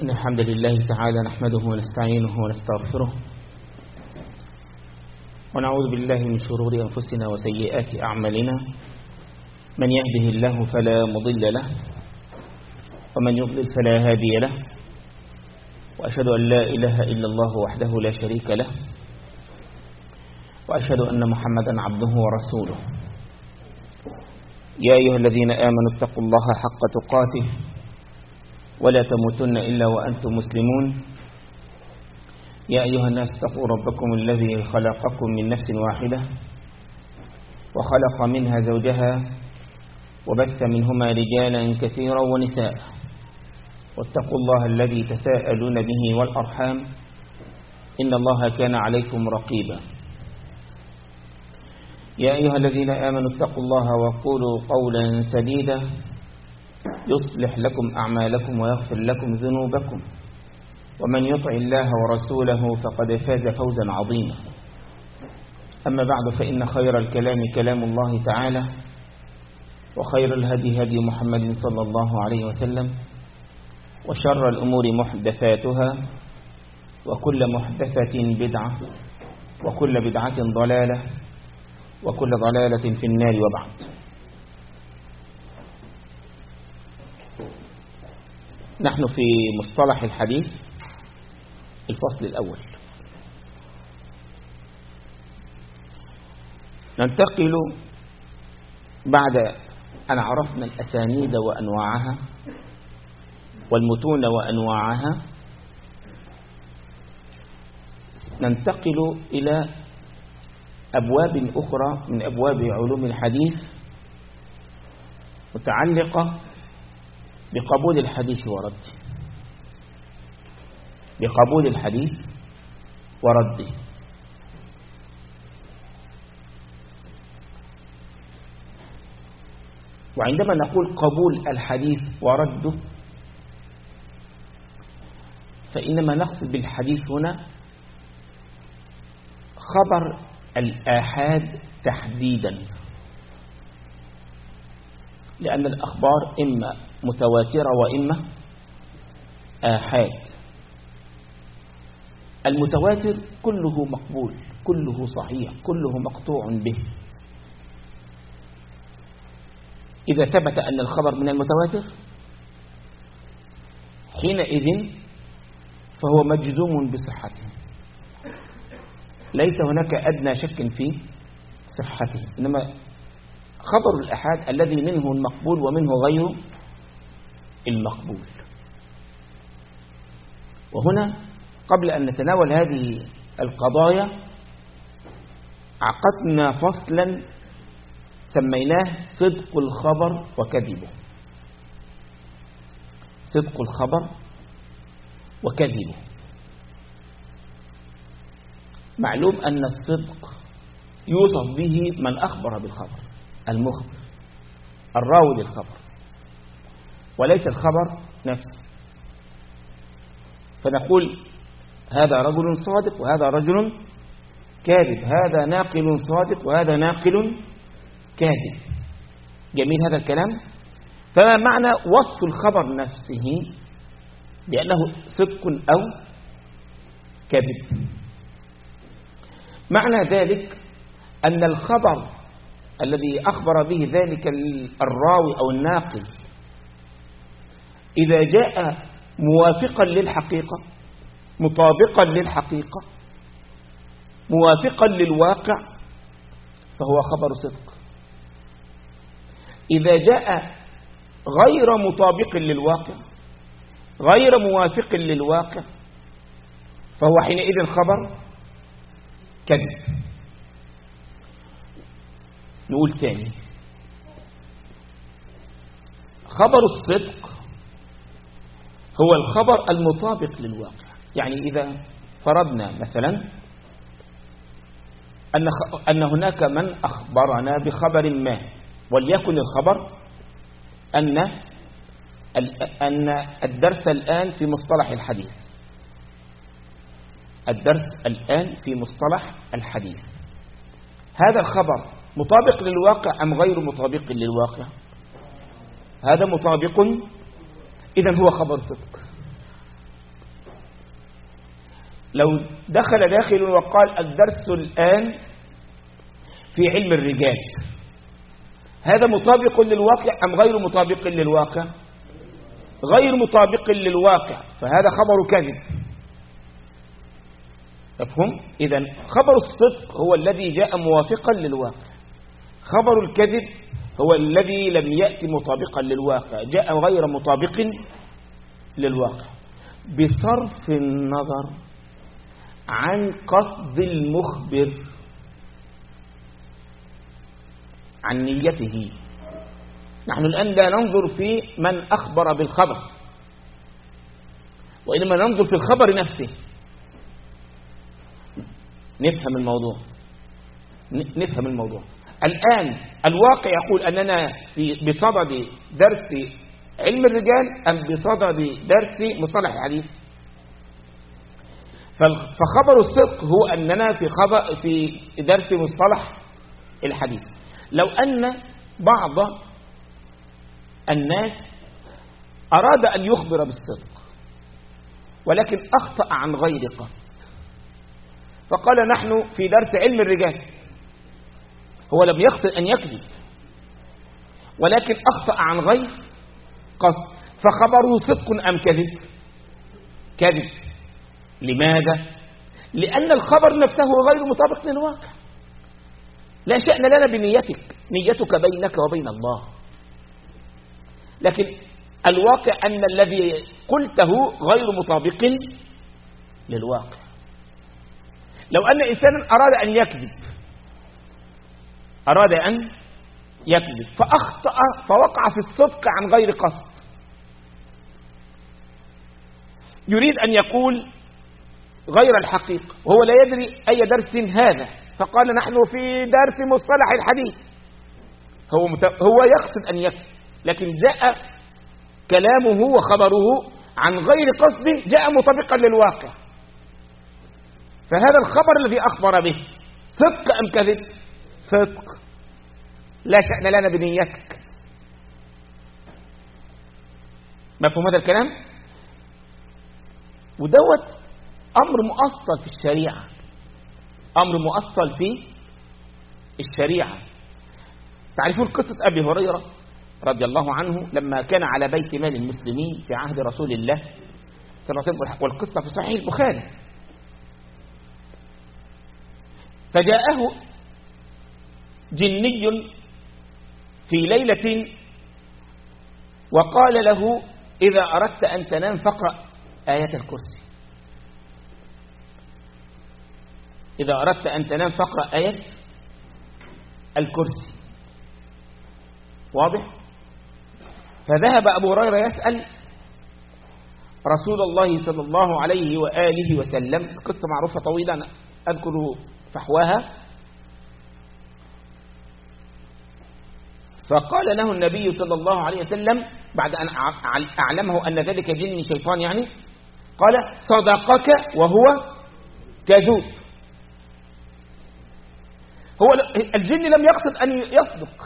إن الحمد لله تعالى نحمده ونستعينه ونستغفره ونعوذ بالله من شرور أنفسنا وسيئات أعمالنا. من يهده الله فلا مضل له ومن يضلل فلا هادي له، وأشهد أن لا إله إلا الله وحده لا شريك له، وأشهد أن محمدا عبده ورسوله. يا أيها الذين آمنوا اتقوا الله حق تقاته ولا تموتن إلا وأنتم مسلمون. يا أيها الناس اتقوا ربكم الذي خلقكم من نفس واحدة وخلق منها زوجها وبث منهما رجالا كثيرا ونساء، واتقوا الله الذي تساءلون به والأرحام إن الله كان عليكم رقيبا. يا أيها الذين آمنوا اتقوا الله وقولوا قولا سديدا يصلح لكم أعمالكم ويغفر لكم ذنوبكم، ومن يطع الله ورسوله فقد فاز فوزا عظيما. أما بعد، فإن خير الكلام كلام الله تعالى، وخير الهدي هدي محمد صلى الله عليه وسلم، وشر الأمور محدثاتها، وكل محدثة بدعة، وكل بدعة ضلالة، وكل ضلالة في النار. وبعد، نحن في مصطلح الحديث الفصل الأول. ننتقل بعد أن عرفنا الأسانيد وأنواعها والمتون وأنواعها، ننتقل إلى أبواب أخرى من أبواب علوم الحديث متعلقة بقبول الحديث ورده، بقبول الحديث ورده. وعندما نقول قبول الحديث ورده، فإنما نقصد بالحديث هنا خبر الآحاد تحديدا، لأن الأخبار إما متواترة وإما آحاد. المتواتر كله مقبول، كله صحيح، كله مقطوع به. إذا ثبت أن الخبر من المتواتر حينئذ فهو مجزوم بصحته، ليس هناك أدنى شك في صحته. إنما خبر الأحاد الذي منه المقبول ومنه غير المقبول. وهنا قبل أن نتناول هذه القضايا عقدنا فصلا سميناه صدق الخبر وكذبه. صدق الخبر وكذبه. معلوم أن الصدق يوصف به من أخبر بالخبر، المخبر، الراوي للخبر، وليس الخبر نفسه. فنقول هذا رجل صادق وهذا رجل كاذب، هذا ناقل صادق وهذا ناقل كاذب. جميل هذا الكلام. فما معنى وصف الخبر نفسه بأنه صدق أو كذب؟ معنى ذلك أن الخبر الذي أخبر به ذلك الراوي أو الناقل إذا جاء موافقا للحقيقة، مطابقا للحقيقة، موافقا للواقع، فهو خبر صدق. إذا جاء غير مطابق للواقع، غير موافق للواقع، فهو حينئذ خبر كذب. نقول ثاني، خبر الصدق هو الخبر المطابق للواقع. يعني إذا فرضنا مثلا أن هناك من أخبرنا بخبر ما، وليكن الخبر أن الدرس الآن في مصطلح الحديث، الدرس الآن في مصطلح الحديث، هذا الخبر مطابق للواقع أم غير مطابق لو دخل داخل وقال الدرس الآن في علم الرجال، هذا مطابق للواقع أم غير مطابق للواقع؟ غير مطابق للواقع، فهذا خبر كذب. مفهوم؟ إذن خبر الصدق هو الذي جاء موافقا للواقع، خبر الكذب هو الذي لم يأتي مطابقا للواقع، جاء غير مطابق للواقع، بصرف النظر عن قصد المخبر، عن نيته. نحن الآن لا ننظر في من أخبر بالخبر، وإنما ننظر في الخبر نفسه. نفهم الموضوع. الآن الواقع يقول أننا بصدد درس علم الرجال أم بصدد درس مصطلح الحديث؟ فخبر الصدق هو أننا في درس مصطلح الحديث. لو أن بعض الناس أراد أن يخبر بالصدق ولكن أخطأ عن غير قصد، فقال نحن في درس علم الرجال، هو لم يقصد أن يكذب ولكن أخطأ عن غير قصد، فخبره صدق أم كذب؟ كذب. لماذا؟ لأن الخبر نفسه غير مطابق للواقع. لا شأن لنا بنيتك، نيتك بينك وبين الله، لكن الواقع أن الذي قلته غير مطابق للواقع. لو أن إنسانا أراد أن يكذب فأخطأ فوقع في الصدق عن غير قصد، يريد أن يقول غير الحقيقة وهو لا يدري أي درس هذا، فقال نحن في درس مصطلح الحديث، هو يقصد أن يكذب لكن جاء كلامه وخبره عن غير قصد، جاء مطابقا للواقع، فهذا الخبر الذي أخبر به صدق أم كذب؟ صدق. لا شأن لنا بنيتك. مفهوم هذا الكلام؟ ودوت أمر مؤصل في الشريعة، أمر مؤصل في الشريعة. تعرفون قصة أبي هريرة رضي الله عنه لما كان على بيت مال المسلمين في عهد رسول الله صلى الله عليه وسلم، والقصة في صحيح البخاري. فجاءه جني في ليلة وقال له إذا أردت أن تنام فاقرأ آية الكرسي، إذا أردت أن تنام فاقرأ آية الكرسي. واضح؟ فذهب أبو هريرة يسأل رسول الله صلى الله عليه وآله وسلم، قصة معروفة طويلة أذكر فحواها. فقال له النبي صلى الله عليه وسلم بعد أن أعلمه أن ذلك جن شيطان يعني، قال صدقك وهو كذوب. هو الجن لم يقصد أن يصدق،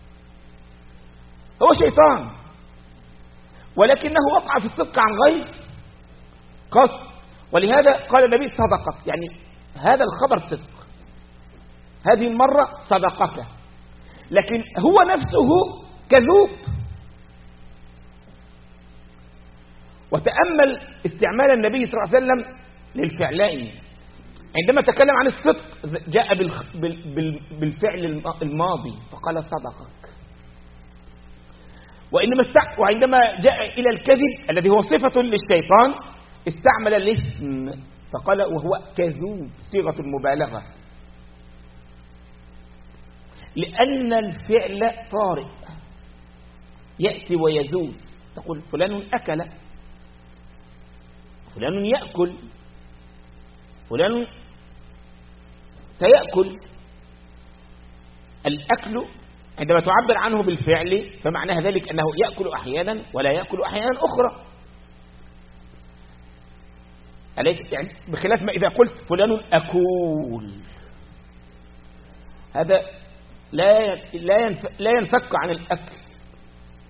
هو شيطان، ولكنه وقع في الصدق عن غير قصد، ولهذا قال النبي صدقك، يعني هذا الخبر صدق، هذه المرة صدقك، لكن هو نفسه كذوب. وتأمل استعمال النبي صلى الله عليه وسلم للفعلين، عندما تكلم عن الصدق جاء بالفعل الماضي فقال صدقك، وعندما جاء إلى الكذب الذي هو صفة للشيطان استعمل الاسم فقال وهو كذوب، صيغة المبالغة، لأن الفعل طارئ يأتي ويزول. تقول فلان أكل، فلان يأكل، فلان سيأكل. الأكل عندما تعبر عنه بالفعل فمعنى ذلك أنه يأكل أحيانا ولا يأكل أحيانا أخرى، يعني بخلاف ما إذا قلت فلان أكول، هذا لا ينفك عن الأكل،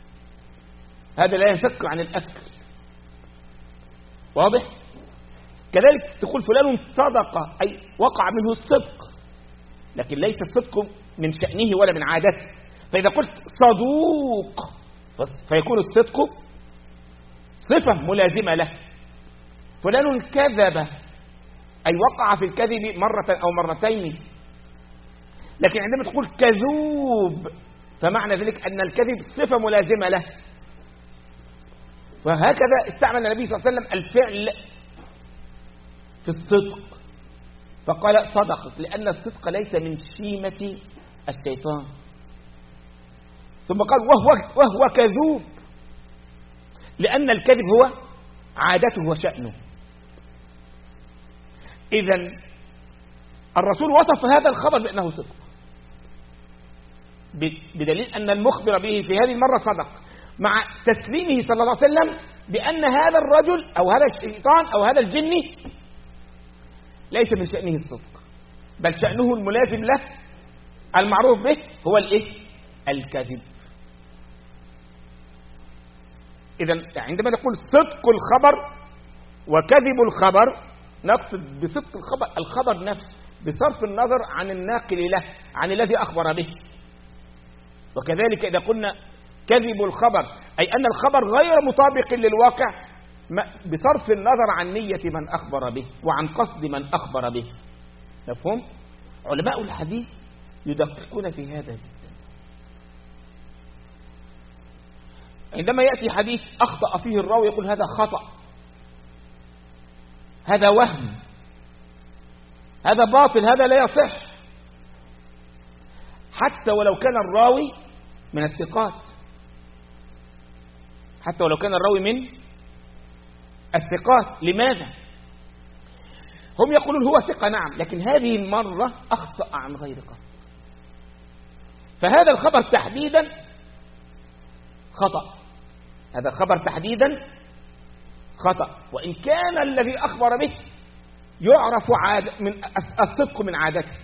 هذا لا ينفك عن الأكل. واضح؟ كذلك تقول فلان صدق أي وقع منه الصدق، لكن ليس الصدق من شأنه ولا من عادته. فإذا قلت صدوق فيكون الصدق صفة ملازمة له. فلان كذب أي وقع في الكذب مرة أو مرتين، لكن عندما تقول كذوب فمعنى ذلك أن الكذب صفة ملازمة له. وهكذا استعمل النبي صلى الله عليه وسلم الفعل في الصدق فقال صدق، لأن الصدق ليس من شيمة الشيطان. ثم قال وهو كذوب، لأن الكذب هو عادته وشأنه. إذن الرسول وصف هذا الخبر بأنه صدق، بدليل أن المخبر به في هذه المرة صدق، مع تسليمه صلى الله عليه وسلم بأن هذا الرجل أو هذا الشيطان أو هذا الجني ليس من شأنه الصدق، بل شأنه الملازم له المعروف به هو الكذب. إذن عندما نقول صدق الخبر وكذب الخبر نقصد بصدق الخبر نفسه بصرف النظر عن الناقل له، عن الذي أخبر به. وكذلك إذا قلنا كذب الخبر أي أن الخبر غير مطابق للواقع بصرف النظر عن نية من أخبر به وعن قصد من أخبر به. مفهوم؟ علماء الحديث يدققون في هذا جدا. عندما يأتي حديث أخطأ فيه الراوي يقول هذا خطأ، هذا وهم، هذا باطل، هذا لا يصح، حتى ولو كان الراوي من الثقات، حتى ولو كان الراوي من الثقات. لماذا؟ هم يقولون هو ثقة نعم، لكن هذه المرة أخطأ عن غير قصد، فهذا الخبر تحديدا خطأ، هذا الخبر تحديدا خطأ، وإن كان الذي أخبر به يعرف من الصدق من عادته،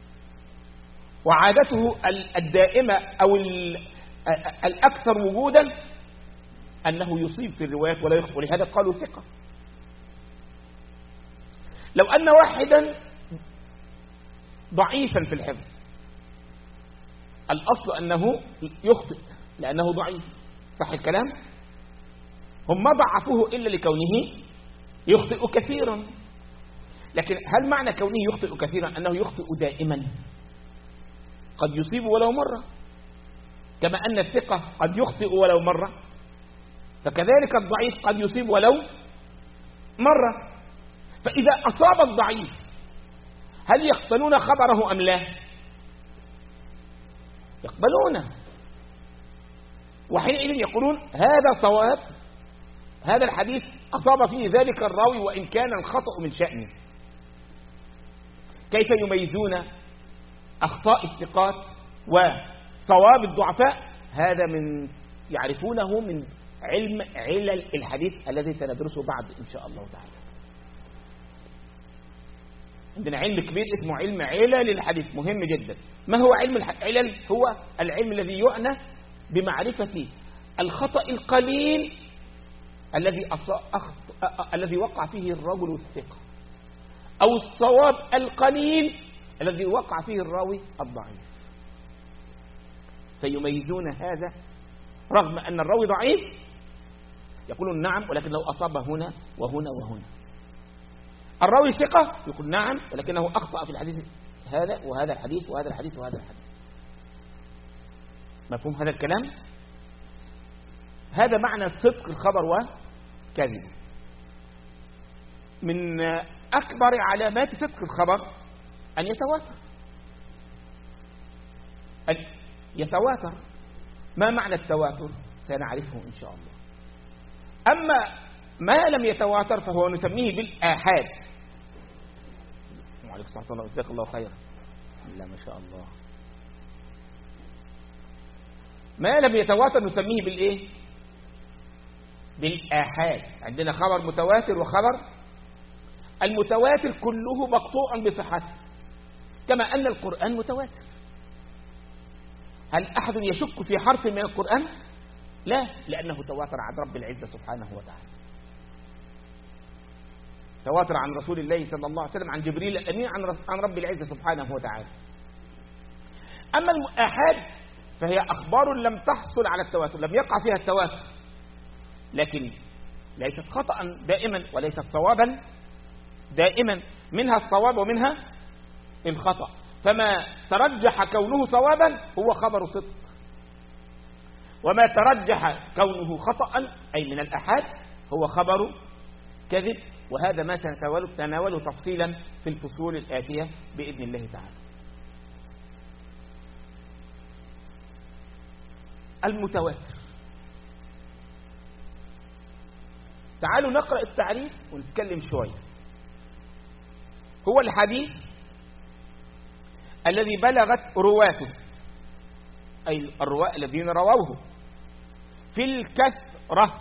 وعادته الدائمة أو الأكثر وجودا أنه يصيب في الروايات ولا يخطئ، ولهذا قالوا ثقة. لو أن واحدا ضعيفا في الحفظ الأصل أنه يخطئ لأنه ضعيف، صح الكلام؟ هم ما ضعفوه إلا لكونه يخطئ كثيرا، لكن هل معنى كونه يخطئ كثيرا أنه يخطئ دائما؟ قد يصيب ولو مرة، كما أن الثقة قد يخطئ ولو مرة، فكذلك الضعيف قد يصيب ولو مرة. فإذا أصاب الضعيف هل يقبلون خبره أم لا؟ يقبلونه، وحينئذ يقولون هذا صواب، هذا الحديث أصاب فيه ذلك الراوي وإن كان الخطأ من شأنه. كيف يميزون أخطاء الثقات وصواب الضعفاء؟ هذا من يعرفونه من علم علل الحديث الذي سندرسه بعد إن شاء الله تعالى. عندنا علم كبير اسمه علم علل الحديث، مهم جدا. ما هو علم العلل؟ هو العلم الذي يعنى بمعرفة الخطأ القليل الذي وقع فيه الرجل الثقة، أو الصواب القليل الذي وقع فيه الراوي الضعيف. فيميزون هذا رغم أن الراوي ضعيف يقولون نعم ولكنه أصاب هنا وهنا وهنا. الراوي ثقة يقول نعم ولكنه أخطأ في الحديث هذا وهذا الحديث وهذا الحديث وهذا الحديث. مفهوم هذا الكلام؟ هذا معنى صدق الخبر وكذبه. من أكبر علامات صدق الخبر أن يتواتر. أن يتواتر. ما معنى التواتر؟ سنعرفه إن شاء الله. أما ما لم يتواتر فهو نسميه بالآحاد. وعليكم السلام ورحمة الله، جزاك الله خيرا. لا ما شاء الله. ما لم يتواتر نسميه بالإيه؟ بالآحاد. عندنا خبر متواتر وخبر المتواتر كله مقطوع بصحته، كما أن القرآن متواتر. هل أحد يشك في حرف من القرآن؟ لا، لأنه تواتر عن رب العزة سبحانه وتعالى. تواتر عن رسول الله صلى الله عليه وسلم عن جبريل الأمين عن رب العزة سبحانه وتعالى. أما الآحاد فهي أخبار لم تحصل على التواتر، لم يقع فيها التواتر، لكن ليست خطأ دائما وليست صوابا دائما، منها الصواب ومنها الخطأ. فما ترجح كونه صوابا هو خبر صدق، وما ترجح كونه خطأ أي من الآحاد هو خبر كذب. وهذا ما سنتناوله تفصيلا في الفصول الآتية بإذن الله تعالى. المتواتر، تعالوا نقرأ التعريف ونتكلم شوية. هو الحديث الذي بلغت رواته، أي الرواة الذين رووه في الكثرة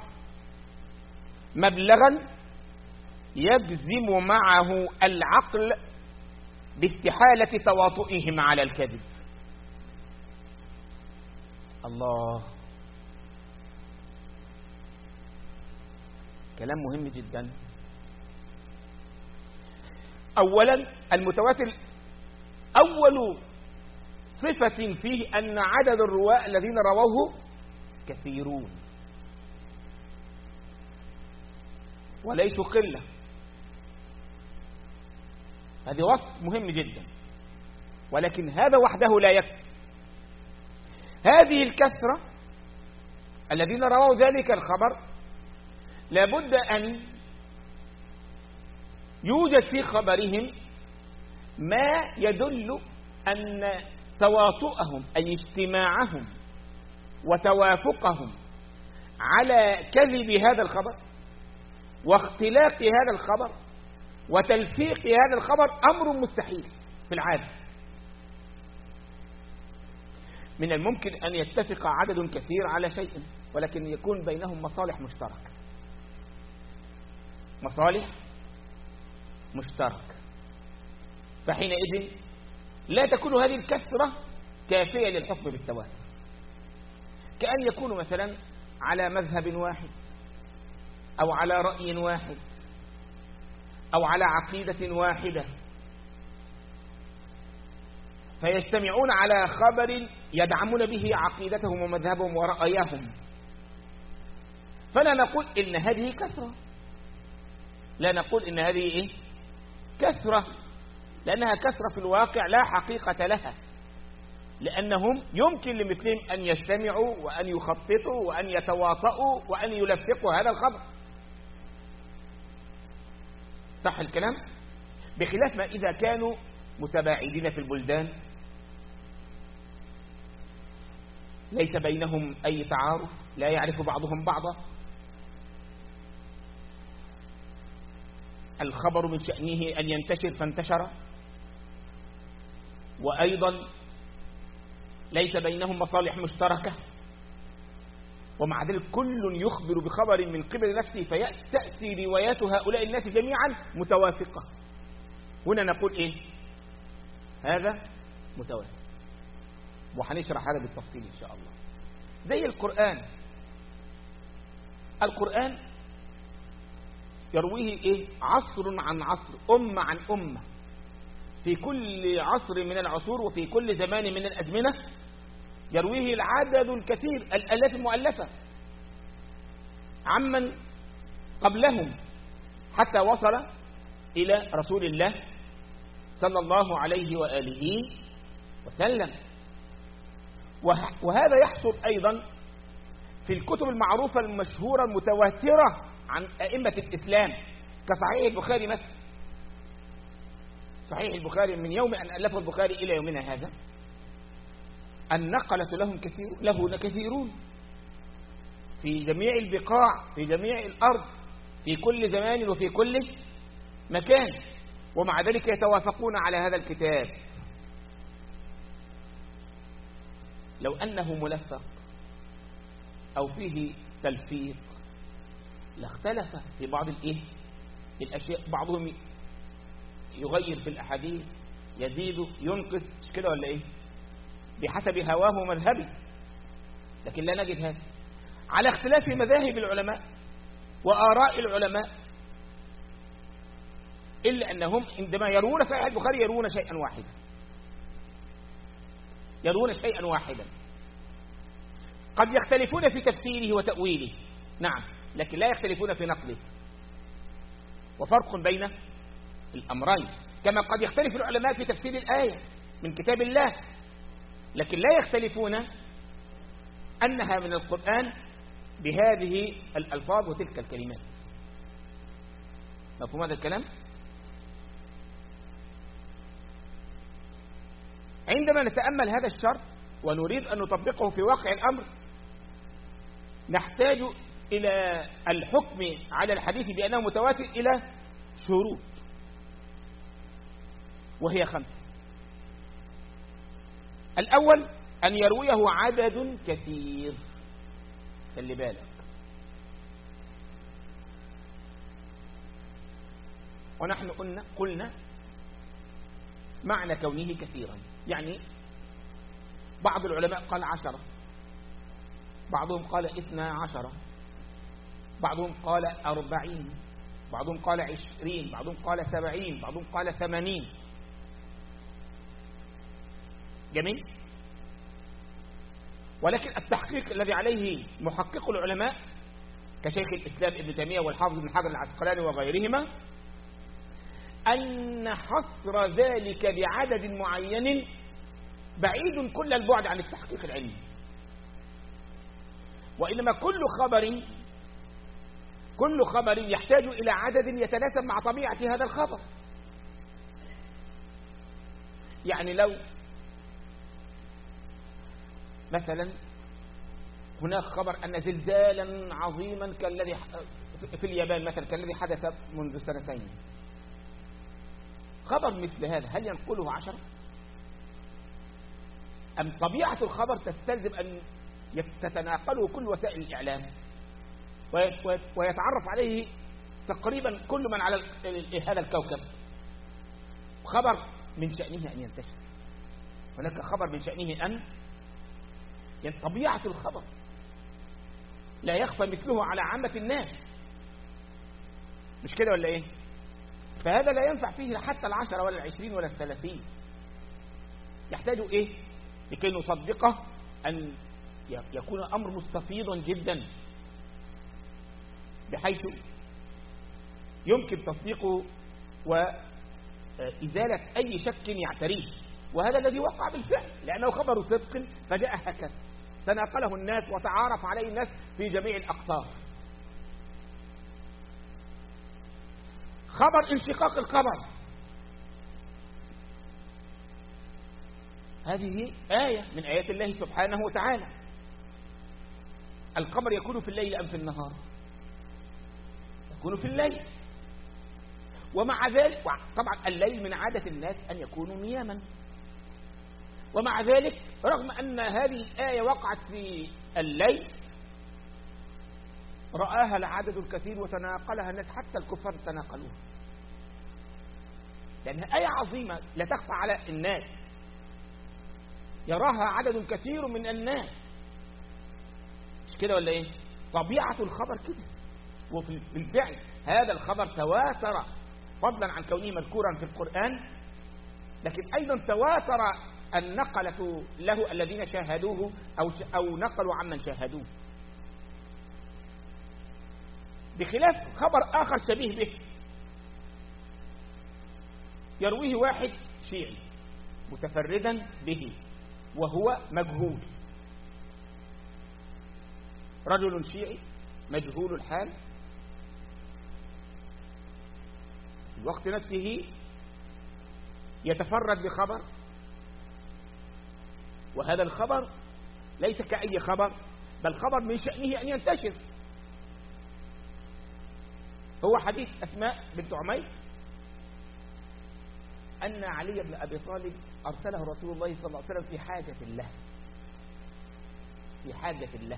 مبلغا يجزم معه العقل باستحالة تواطئهم على الكذب. الله، كلام مهم جدا. أولا المتواتر أول صفة فيه أن عدد الرواة الذين رووه كثيرون وليسوا قلة. هذا وصف مهم جدا، ولكن هذا وحده لا يكفي. هذه الكثرة الذين رووا ذلك الخبر لابد أن يوجد في خبرهم ما يدل أن تواطؤهم أي اجتماعهم وتوافقهم على كذب هذا الخبر واختلاق هذا الخبر وتلفيق هذا الخبر أمر مستحيل في العادة. من الممكن أن يتفق عدد كثير على شيء ولكن يكون بينهم مصالح مشتركة، مصالح مشتركة، فحينئذ لا تكون هذه الكثرة كافية للحكم بالتواتر. كأن يكون مثلا على مذهب واحد أو على رأي واحد أو على عقيدة واحدة، فيجتمعون على خبر يدعمون به عقيدتهم ومذهبهم ورأيهم، فلا نقول إن هذه كثرة، لا نقول إن هذه إيه؟ كثرة، لأنها كثرة في الواقع لا حقيقة لها، لأنهم يمكن لمثلهم أن يجتمعوا وأن يخططوا وأن يتواطؤوا وأن يلفقوا هذا الخبر. صح الكلام؟ بخلاف ما إذا كانوا متباعدين في البلدان ليس بينهم أي تعارف، لا يعرف بعضهم بعضا، الخبر من شأنه أن ينتشر فانتشر، وأيضا ليس بينهم مصالح مشتركة، ومع ذلك كل يخبر بخبر من قبل نفسه فتأتي روايات هؤلاء الناس جميعا متوافقة. هنا نقول إيه؟ هذا متواتر، وحنشرح هذا بالتفصيل إن شاء الله. زي القرآن يرويه إيه؟ عصر عن عصر، أمة عن أمة، في كل عصر من العصور وفي كل زمان من الأزمنة يرويه العدد الكثير، الآلاف المؤلفة عمن قبلهم حتى وصل إلى رسول الله صلى الله عليه وآله وسلم. وهذا يحصل أيضا في الكتب المعروفة المشهورة المتواترة عن أئمة الإسلام كصحيح البخاري مثلا. صحيح البخاري من يوم أن ألفه البخاري إلى يومنا هذا النقلة له كثيرون في جميع البقاع في جميع الأرض في كل زمان وفي كل مكان، ومع ذلك يتوافقون على هذا الكتاب. لو أنه ملفق أو فيه تلفيق لاختلف في بعض الأشياء، بعضهم يغير في الأحاديث، يزيد ينقص، مش كده ولا إيه؟ بحسب هواه ومذهبه، لكن لا نجد هذا على اختلاف مذاهب العلماء وآراء العلماء. إلا أنهم عندما يرون صحيح البخاري يرون شيئا واحدا، يرون شيئا واحدا. قد يختلفون في تفسيره وتأويله، نعم، لكن لا يختلفون في نقله، وفرق بين الأمرين. كما قد يختلف العلماء في تفسير الآية من كتاب الله، لكن لا يختلفون أنها من القرآن بهذه الألفاظ وتلك الكلمات. مفهوم هذا الكلام؟ عندما نتأمل هذا الشرط ونريد أن نطبقه في واقع الأمر، نحتاج إلى الحكم على الحديث بأنه متواتر إلى شروط، وهي 5. الأول أن يرويه عدد كثير، خلي بالك، ونحن قلنا معنى كونه كثيرا، يعني بعض العلماء قال 10، بعضهم قال 12، بعضهم قال 40، بعضهم قال 20، بعضهم قال 70، بعضهم قال 80. جميل. ولكن التحقيق الذي عليه محقق العلماء كشيخ الإسلام ابن تيمية والحافظ بن حجر العسقلاني وغيرهما أن حصر ذلك بعدد معين بعيد كل البعد عن التحقيق العلمي، وإنما كل خبر يحتاج إلى عدد يتناسب مع طبيعة هذا الخبر. يعني لو مثلا هناك خبر أن زلزالا عظيما كالذي في اليابان مثلا كالذي حدث منذ 2 سنين، خبر مثل هذا هل ينقله 10؟ أم طبيعة الخبر تستلزم أن تتناقله كل وسائل الإعلام ويتعرف عليه تقريبا كل من على هذا الكوكب؟ خبر من شأنه أن ينتشر، هناك خبر من شأنه أن يعني طبيعة الخبر لا يخفى مثله على عامة الناس، مش كده ولا إيه؟ فهذا لا ينفع فيه حتى 10 ولا 20 ولا 30. يحتاج إيه لكي نصدقه؟ أن يكون أمر مستفيضا جدا بحيث يمكن تصديقه وإزالة أي شك يعتريه، وهذا الذي وقع بالفعل، لأنه خبر صدق فجاء هكذا تناقله الناس وتعارف عليه الناس في جميع الأقطار. خبر انشقاق القمر، هذه آية من آيات الله سبحانه وتعالى. القمر يكون في الليل أم في النهار؟ يكون في الليل، ومع ذلك طبعا الليل من عادة الناس أن يكونوا نياما، ومع ذلك رغم أن هذه الآية وقعت في الليل رآها العدد الكثير وتناقلها الناس، حتى الكفار تناقلوها، لأنها آية عظيمة لا تخفى على الناس، يراها عدد كثير من الناس، مش كده ولا إيه؟ طبيعة الخبر كده. وفي الفعل هذا الخبر تواتر، فضلا عن كونه مذكورا في القرآن، لكن أيضا تواتر النقلة له الذين شاهدوه أو نقلوا عمن شاهدوه، بخلاف خبر آخر شبيه به يرويه واحد شيعي متفردا به وهو مجهول، رجل شيعي مجهول الحال في الوقت نفسه يتفرد بخبر، وهذا الخبر ليس كأي خبر، بل خبر من شأنه أن ينتشر. هو حديث أسماء بنت عميس أن علي بن أبي طالب أرسله رسول الله صلى الله عليه وسلم في حاجة له، في حاجة له،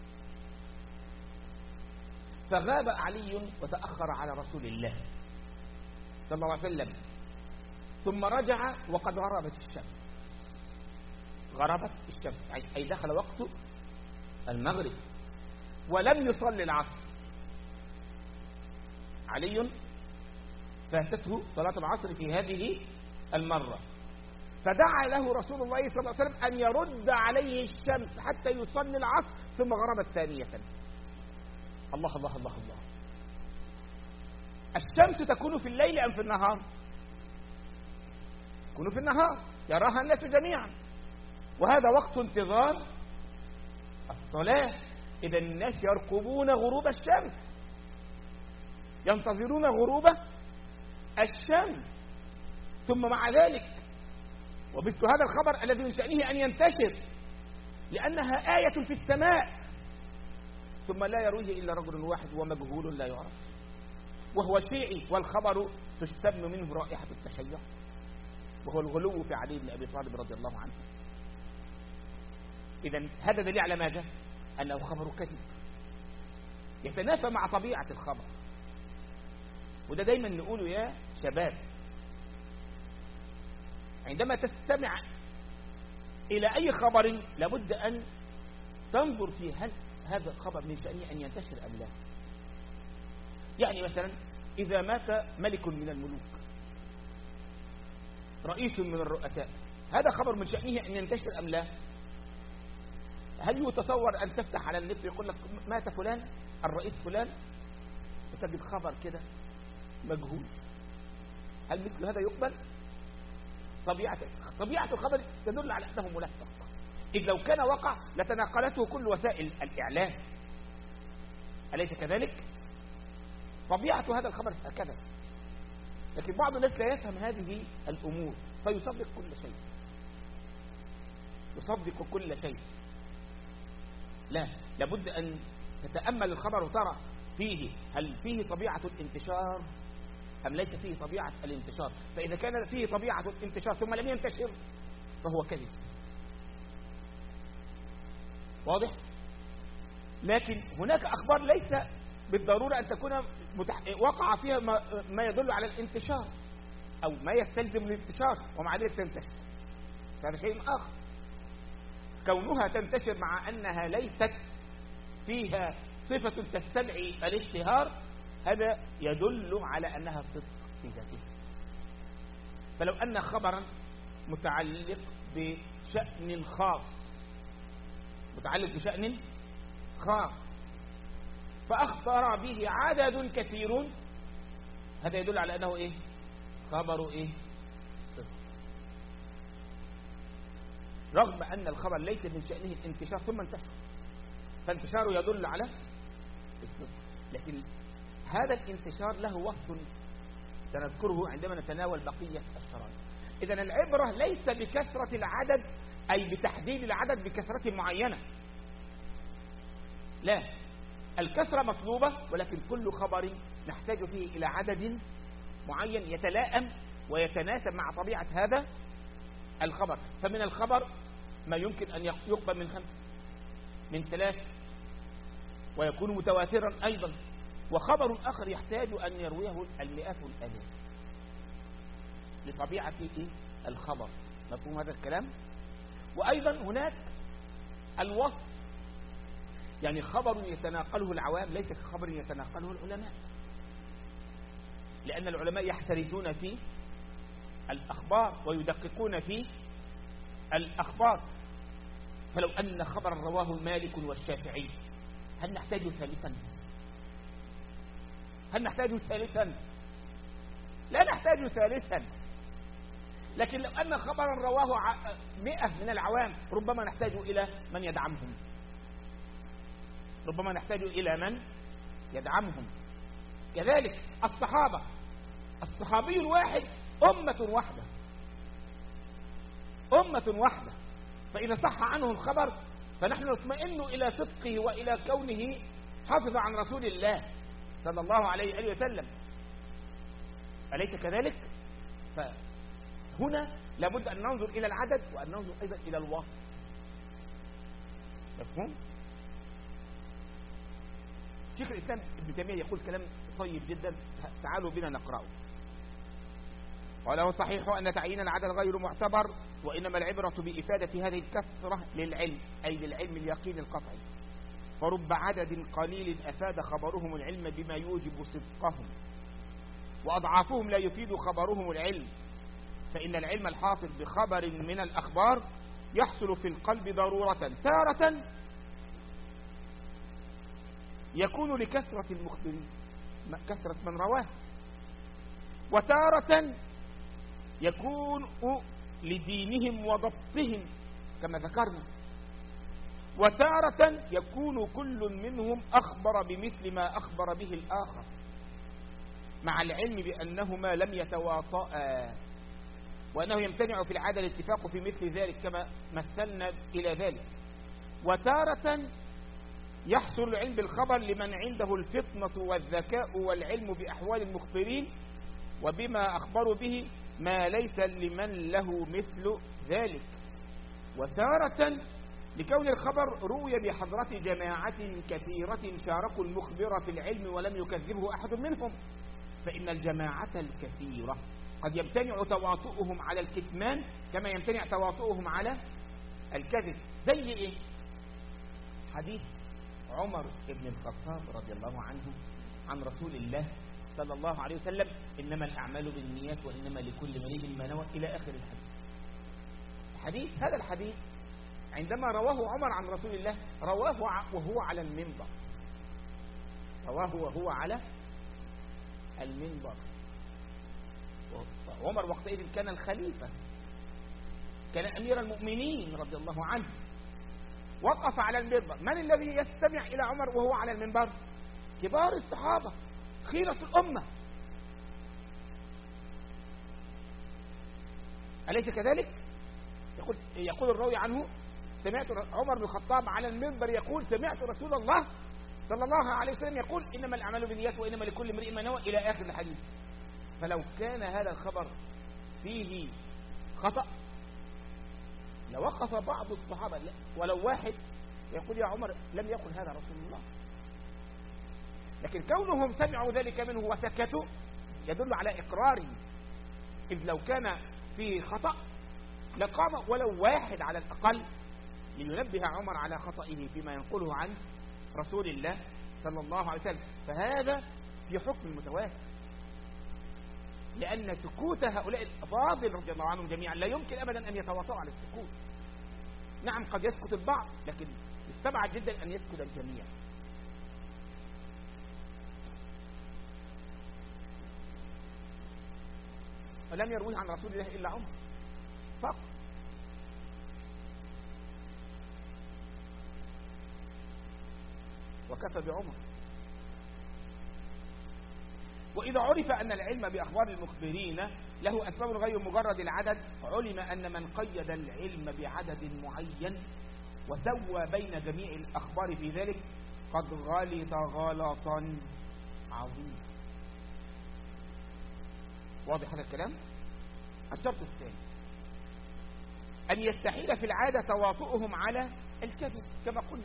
فغاب علي وتأخر على رسول الله صلى الله عليه وسلم، ثم رجع وقد غربت الشمس، غربت الشمس أي دخل وقت المغرب، ولم يصلي العصر. علي فاتته صلاة العصر في هذه المرة، فدعا له رسول الله صلى الله عليه وسلم أن يرد عليه الشمس حتى يصلي العصر، ثم غربت ثانية. الله الله الله الله. الشمس تكون في الليل أم في النهار؟ تكون في النهار، يراها الناس جميعا، وهذا وقت انتظار الصلاة. إذا الناس يرقبون غروب الشمس، ينتظرون غروب الشمس. ثم مع ذلك وبث هذا الخبر الذي من شأنه أن ينتشر لأنها آية في السماء، ثم لا يرويه إلا رجل واحد ومجهول لا يعرف، وهو شيعي، والخبر تشتم منه رائحة التشيع، وهو الغلو في علي بن أبي طالب رضي الله عنه. إذن هذا دليل على ماذا؟ أنه خبر كذب يتنافى مع طبيعة الخبر. وده دايما نقوله يا شباب، عندما تستمع إلى أي خبر لابد أن تنظر في هل هذا الخبر من شأنه أن ينتشر أم لا. يعني مثلا إذا مات ملك من الملوك، رئيس من الرؤساء، هذا خبر من شأنه أن ينتشر أم لا؟ هل يتصور أن تفتح على النت يقول لك مات فلان الرئيس فلان وتجد خبر كده مجهول؟ هل مثل هذا يقبل؟ طبيعة الخبر تدل على أنه ملفق، إذ لو كان وقع لتناقلته كل وسائل الإعلام، أليس كذلك؟ طبيعة هذا الخبر هكذا. لكن بعض الناس لا يفهم هذه الأمور فيصدق كل شيء، يصدق كل شيء. لا، لابد أن تتأمل الخبر وترى فيه هل فيه طبيعة الانتشار أم ليس فيه طبيعة الانتشار. فإذا كان فيه طبيعة الانتشار ثم لم ينتشر فهو كذب، واضح؟ لكن هناك أخبار ليس بالضرورة أن تكون وقع فيها ما يدل على الانتشار أو ما يستلزم الانتشار ومع ذلك تنتشر، هذا شيء آخر. كونها تنتشر مع أنها ليست فيها صفة تستدعي الاشتهار، هذا يدل على أنها صدق في ذاتها. فلو أن خبرا متعلق بشأن خاص، متعلق بشأن خاص فأخبر به عدد كثير، هذا يدل على أنه إيه؟ خبر إيه؟ صدق، رغم أن الخبر ليس من شأنه الانتشار ثم انتشر، فانتشاره يدل على الصدق. لكن هذا الانتشار له وصف سنذكره عندما نتناول بقية الشرائط. إذن العبرة ليس بكثرة العدد أي بتحديد العدد بكثرة معينة، لا، الكثرة مطلوبة، ولكن كل خبر نحتاج فيه إلى عدد معين يتلائم ويتناسب مع طبيعة هذا الخبر. فمن الخبر ما يمكن أن يقبل من 5 من 3 ويكون متواترا أيضا، وخبر آخر يحتاج أن يرويه المئات والآلاف لطبيعة الخبر. مفهوم هذا الكلام؟ وأيضا هناك الوصف، يعني خبر يتناقله العوام ليس كخبر يتناقله العلماء، لأن العلماء يحترزون في الأخبار ويدققون في الأخبار. فلو أن خبرا رواه مالك والشافعي هل نحتاج ثالثا؟ هل نحتاج ثالثا؟ لا نحتاج ثالثا. لكن لو أن خبرا رواه 100 من العوام ربما نحتاج إلى من يدعمهم، ربما نحتاج إلى من يدعمهم. كذلك الصحابة، الصحابي الواحد أمة واحدة، أمة واحدة، فإذا صح عنه الخبر فنحن نطمئن إلى صدقه وإلى كونه حافظ عن رسول الله صلى الله عليه وسلم، أليس كذلك؟ فهنا لابد أن ننظر إلى العدد وأن ننظر أيضا إلى الوصف. مفهوم؟ شيخ الإسلام ابن تيمية يقول كلام طيب جدا، تعالوا بنا نقرأه. وله صحيح أن تعيين العدد غير معتبر، وإنما العبرة بإفادة هذه الكثرة للعلم، أي للعلم اليقين القطعي. فرب عدد قليل أفاد خبرهم العلم بما يوجب صدقهم، وأضعافهم لا يفيد خبرهم العلم، فإن العلم الحاصل بخبر من الأخبار يحصل في القلب ضرورة، تارة يكون لكثرة المخبرين، كثرة من رواه، وتارة يكون لدينهم وضبطهم كما ذكرنا، وتارة يكون كل منهم أخبر بمثل ما أخبر به الآخر، مع العلم بأنهما لم يتواطئا، وأنه يمتنع في العادة الاتفاق في مثل ذلك كما مثلنا إلى ذلك. وتارة يحصل العلم بالخبر لمن عنده الفطنة والذكاء والعلم بأحوال المخبرين وبما أخبروا به ما ليس لمن له مثل ذلك. وتارة لكون الخبر روي بحضرة جماعة كثيرة شاركوا المخبر في العلم ولم يكذبه أحد منهم، فإن الجماعة الكثيرة قد يمتنع تواطؤهم على الكتمان كما يمتنع تواطؤهم على الكذب. زي إيه؟ حديث عمر بن الخطاب رضي الله عنه عن رسول الله صلى الله عليه وسلم: إنما الأعمال بالنيات وإنما لكل امرئ ما نوى، إلى آخر الحديث. هذا الحديث عندما رواه عمر عن رسول الله رواه وهو على المنبر، رواه وهو على المنبر. عمر وقتئذ كان الخليفة، كان أمير المؤمنين رضي الله عنه، وقف على المنبر. من الذي يستمع إلى عمر وهو على المنبر؟ كبار الصحابة، خيرة الأمة، أليس كذلك؟ يقول الراوي عنه: سمعت عمر بن الخطاب على المنبر يقول: سمعت رسول الله صلى الله عليه وسلم يقول: إنما الأعمال بالنيات وإنما لكل امرئ ما نوى، إلى آخر الحديث. فلو كان هذا الخبر فيه خطأ لوقف بعض الصحابة ولو واحد يقول: يا عمر لم يقل هذا رسول الله. لكن كونهم سمعوا ذلك منه وسكتوا يدل على إقراره، إذ لو كان فيه خطأ لقام ولو واحد على الأقل لينبه عمر على خطئه فيما ينقله عن رسول الله صلى الله عليه وسلم. فهذا في حكم المتواتر، لأن سكوت هؤلاء الأفاضل رضي الله عنهم جميعا لا يمكن أبدا أن يتواطؤوا على السكوت. نعم قد يسكت البعض، لكن يستبعد جدا أن يسكت الجميع. ولم يرويه عن رسول الله إلا عمر فقط. وكفى بعمر. وإذا عرف أن العلم بأخبار المخبرين له أسباب غير مجرد العدد، علم أن من قيد العلم بعدد معين وسوى بين جميع الأخبار في ذلك قد غلط غلطا عظيما. واضح هذا الكلام؟ الشرط الثاني أن يستحيل في العادة تواطؤهم على الكذب كما قلنا.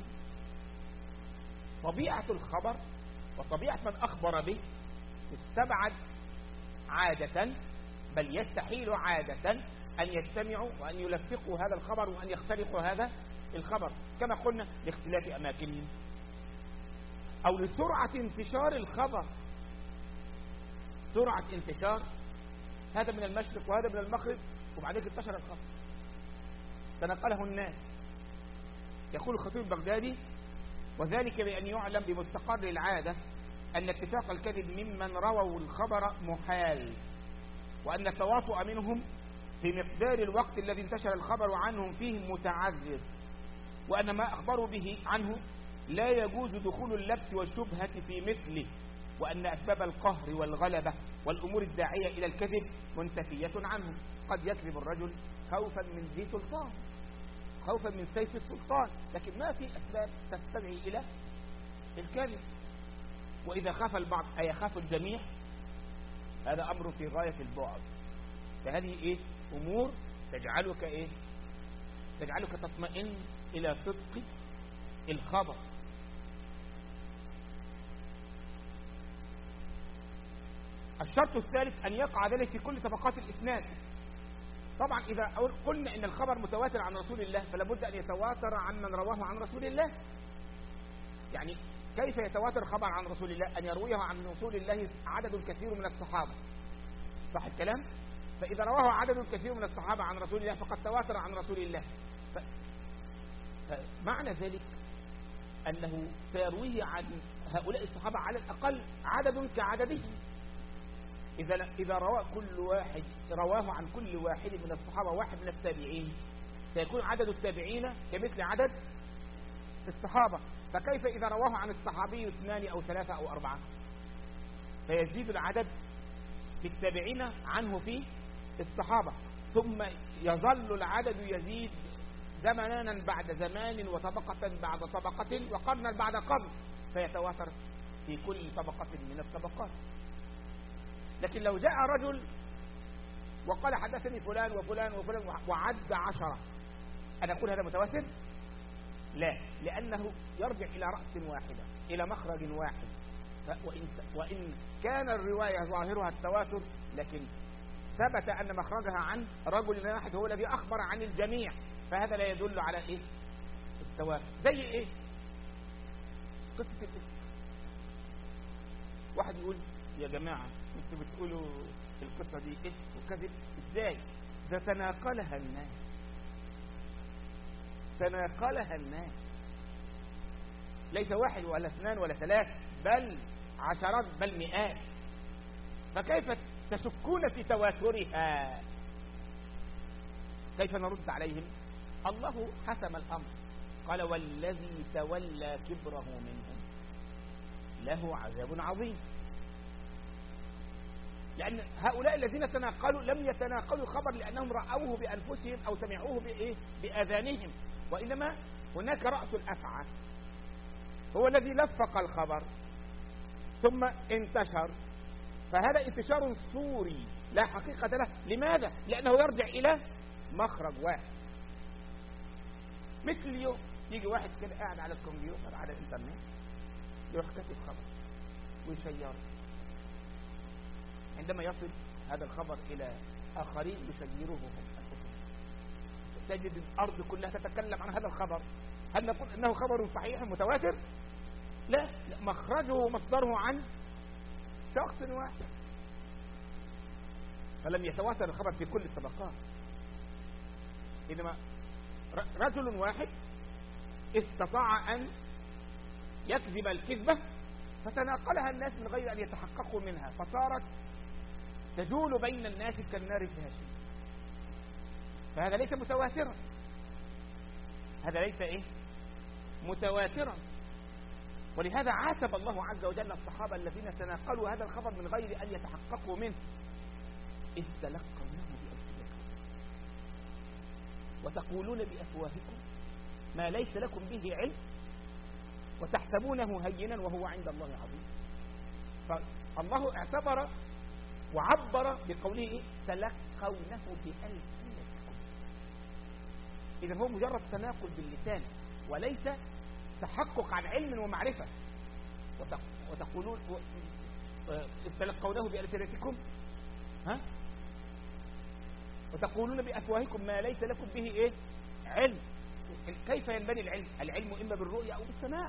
طبيعة الخبر وطبيعة من أخبر به تستبعد عادة، بل يستحيل عادة أن يجتمعوا وأن يلفقوا هذا الخبر وأن يختلقوا هذا الخبر كما قلنا لاختلاف أماكنهم أو لسرعة انتشار الخبر. سرعة انتشار، هذا من المشرق وهذا من المغرب وبعدين انتشر الخبر تنقله الناس. يقول الخطيب البغدادي: وذلك بأن يعلم بمستقر العادة أن اتفاق الكذب ممن رووا الخبر محال، وأن التواطؤ منهم في مقدار الوقت الذي انتشر الخبر عنهم فيه متعذر، وأن ما أخبروا به عنه لا يجوز دخول اللبس والشبهة في مثله، وأن أسباب القهر والغلبة والأمور الداعية إلى الكذب منتفية عنه. قد يكذب الرجل خوفا من ذي سلطان، خوفا من سيف السلطان، لكن ما في أسباب تستدعي إلى الكذب. وإذا خاف البعض أي يخاف الجميع، هذا أمر في غاية البعد. فهذه إيه؟ أمور تجعلك إيه؟ تجعلك تطمئن إلى صدق الخبر. الشرط الثالث أن يقع ذلك في كل طبقات الإسناد. طبعا إذا قلنا إن الخبر متواتر عن رسول الله فلا بد أن يتواتر عن من رواه عن رسول الله. يعني كيف يتواتر خبر عن رسول الله؟ أن يرويه عن رسول الله عدد كثير من الصحابة، صح الكلام؟ فإذا رواه عدد كثير من الصحابة عن رسول الله فقد تواتر عن رسول الله. فمعنى ذلك أنه سيرويه عن هؤلاء الصحابة على الأقل عدد كعدده. إذا رواه عن كل واحد من الصحابة واحد من التابعين، سيكون عدد التابعين كمثل عدد الصحابة. فكيف إذا رواه عن الصحابي 2 أو 3 أو 4؟ فيزيد العدد في التابعين عنه في الصحابة، ثم يظل العدد يزيد زمانا بعد زمان وطبقة بعد طبقة وقرنا بعد قرن، فيتواتر في كل طبقة من الطبقات. لكن لو جاء رجل وقال حدثني فلان وفلان وفلان وعد 10، أنا أقول هذا متواتر؟ لا، لأنه يرجع إلى رأس واحدة، إلى مخرج واحد. وإن كان الرواية ظاهرها التواتر، لكن ثبت أن مخرجها عن رجل واحد هو الذي أخبر عن الجميع، فهذا لا يدل على إيه؟ التواتر. زي إيه؟ قصة الإفك. واحد يقول يا جماعة انتوا بتقولوا القصة دي إفك وكذب، إزاي؟ ده تناقلها الناس، تناقلها الناس، ليس 1 ولا 2 ولا 3 بل عشرات بل مئات، فكيف تشكون في تواترها؟ كيف نرد عليهم؟ الله حسم الأمر، قال والذي تولى كبره منهم له عذاب عظيم. لأن هؤلاء الذين تناقلوا لم يتناقلوا خبر لأنهم رأوه بأنفسهم أو سمعوه بآذانهم، وإنما هناك رأس الأفعى هو الذي لفق الخبر ثم انتشر، فهذا انتشار صوري لا حقيقة له. لماذا؟ لأنه يرجع إلى مخرج واحد. مثل اليوم يجي واحد كده قاعد على الكمبيوتر على الإنترنت يروح كاتب خبر ويشيره، عندما يصل هذا الخبر إلى آخرين يشيروه هم أنفسهم، تجد الأرض كلها تتكلم عن هذا الخبر. هل نقول أنه خبر صحيح متواتر؟ لا، مخرجه ومصدره عن شخص واحد، فلم يتواتر الخبر في كل الطبقات. إنما رجل واحد استطاع أن يكذب الكذبة فتناقلها الناس من غير أن يتحققوا منها، فصارت تجول بين الناس كالنار في هشيم. فهذا ليس متواترا، هذا ليس إيه؟ متواترا. ولهذا عاتب الله عز وجل الصحابة الذين تناقلوا هذا الخبر من غير أن يتحققوا منه، إذ تلقونه بألسنتكم وتقولون بأفواهكم ما ليس لكم به علم وتحسبونه هينا وهو عند الله عظيم. فالله اعتبر وعبر بقوله إيه؟ تلقونه بألسنتكم. إذا هو مجرد تناقل باللسان وليس تحقق عن علم ومعرفة. وتقولون تلقونه بألسنتكم وتقولون بأفواهكم ما ليس لكم به إيه؟ علم. كيف ينبني العلم؟ العلم إما بالرؤية أو بالسماع.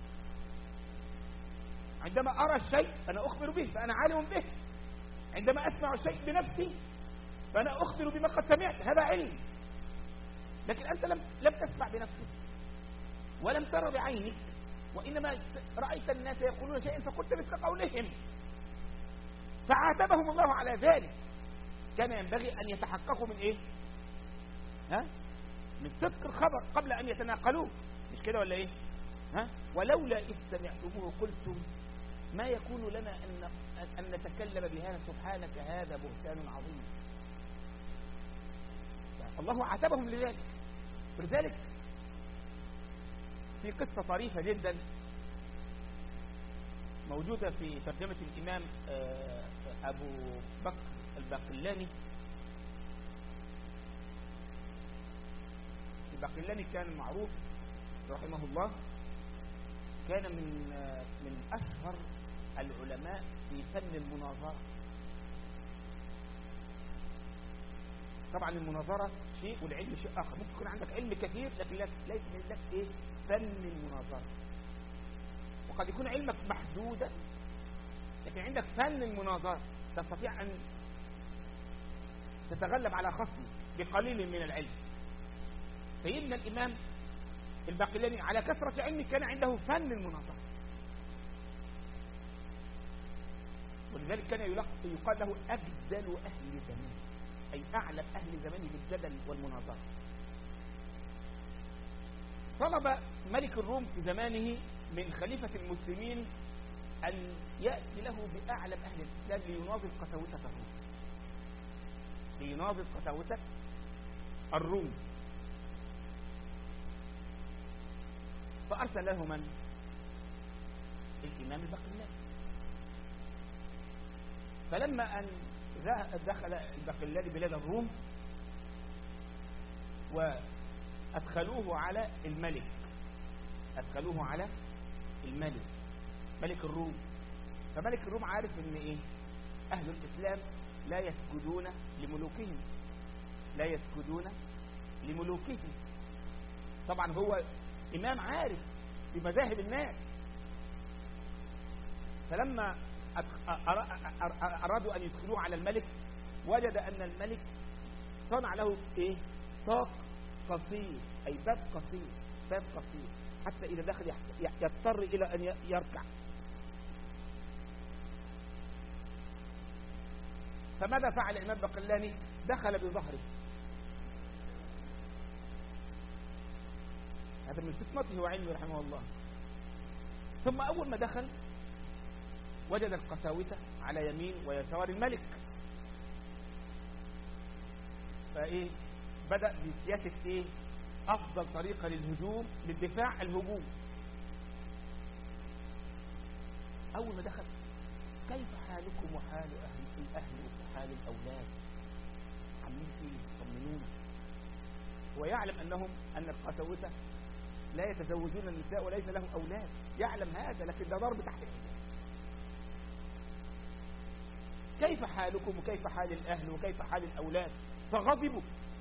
عندما أرى الشيء فأنا أخبر به فأنا عالم به، عندما أسمع الشيء بنفسي فأنا أخبر بما قد سمعت، هذا علم. لكن أنت لم تسمع بنفسك ولم ترى بعينك، وإنما رأيت الناس يقولون شيئا فقلت مثل قولهم، فعاتبهم الله على ذلك. كان ينبغي أن يتحققوا من إيه؟ من صدق الخبر قبل أن يتناقلوه، مش كده ولا إيه؟ ولولا إذ سمعتموه قلتم ما يكون لنا أن نتكلم بهذا، سبحانك هذا بهتان عظيم. الله عاتبهم لذلك. ولذلك في قصة طريفة جدا موجودة في ترجمة الإمام أبو بكر الباقلاني. الباقلاني كان معروف رحمه الله، كان من أشهر العلماء في فن المناظرة. طبعا المناظرة شيء والعلم شيء آخر، ممكن يكون عندك علم كثير لكن ليس لك إيه؟ فن المناظرة. وقد يكون علمك محدودا، لكن عندك فن المناظرة، تستطيع أن تتغلب على خصمك بقليل من العلم. سيدنا الإمام الباقلاني على كثرة علمه كان عنده فن المناظرة، ولذلك كان يقال له أجدل أهل زمانه، أي أعلم أهل زمانه بالجدل والمناظرة. طلب ملك الروم في زمانه من خليفة المسلمين أن يأتي له بأعلم أهل الإسلام ليناظر قساوسة الروم، ليناظر قساوسة الروم. فأرسل له من؟ الإمام الباقلاني. فلما أن دخل الباقلاني بلاد الروم وأدخلوه على الملك، أدخلوه على الملك ملك الروم. فملك الروم عارف ان ايه؟ اهل الاسلام لا يسجدون لملوكهم، لا يسجدون لملوكهم. طبعا هو امام عارف بمذاهب الناس. فلما ارادوا ان يدخلوه على الملك وجد ان الملك صنع له ايه؟ طاق قصير، اي باب قصير، باب قصير، حتى اذا دخل يضطر الى ان يركع. فماذا فعل الإمام الباقلاني؟ دخل بظهره. هذا من فطنته وعلمه رحمه الله. ثم أول ما دخل وجد القساوسة على يمين ويسار الملك، فإيه؟ بدأ بسياسة إيه؟ أفضل طريقة للهجوم، للدفاع، الهجوم. أول ما دخل: كيف حالكم وحال الأهل وحال الأولاد؟ عاملين ايه؟ طمنونا. ويعلم أن القساوسة لا يتزوجون النساء وليس لهم أولاد، يعلم هذا، لكن ده ضرب تحت الحجاب. كيف حالكم وكيف حال الأهل وكيف حال الأولاد؟ فغضبوا.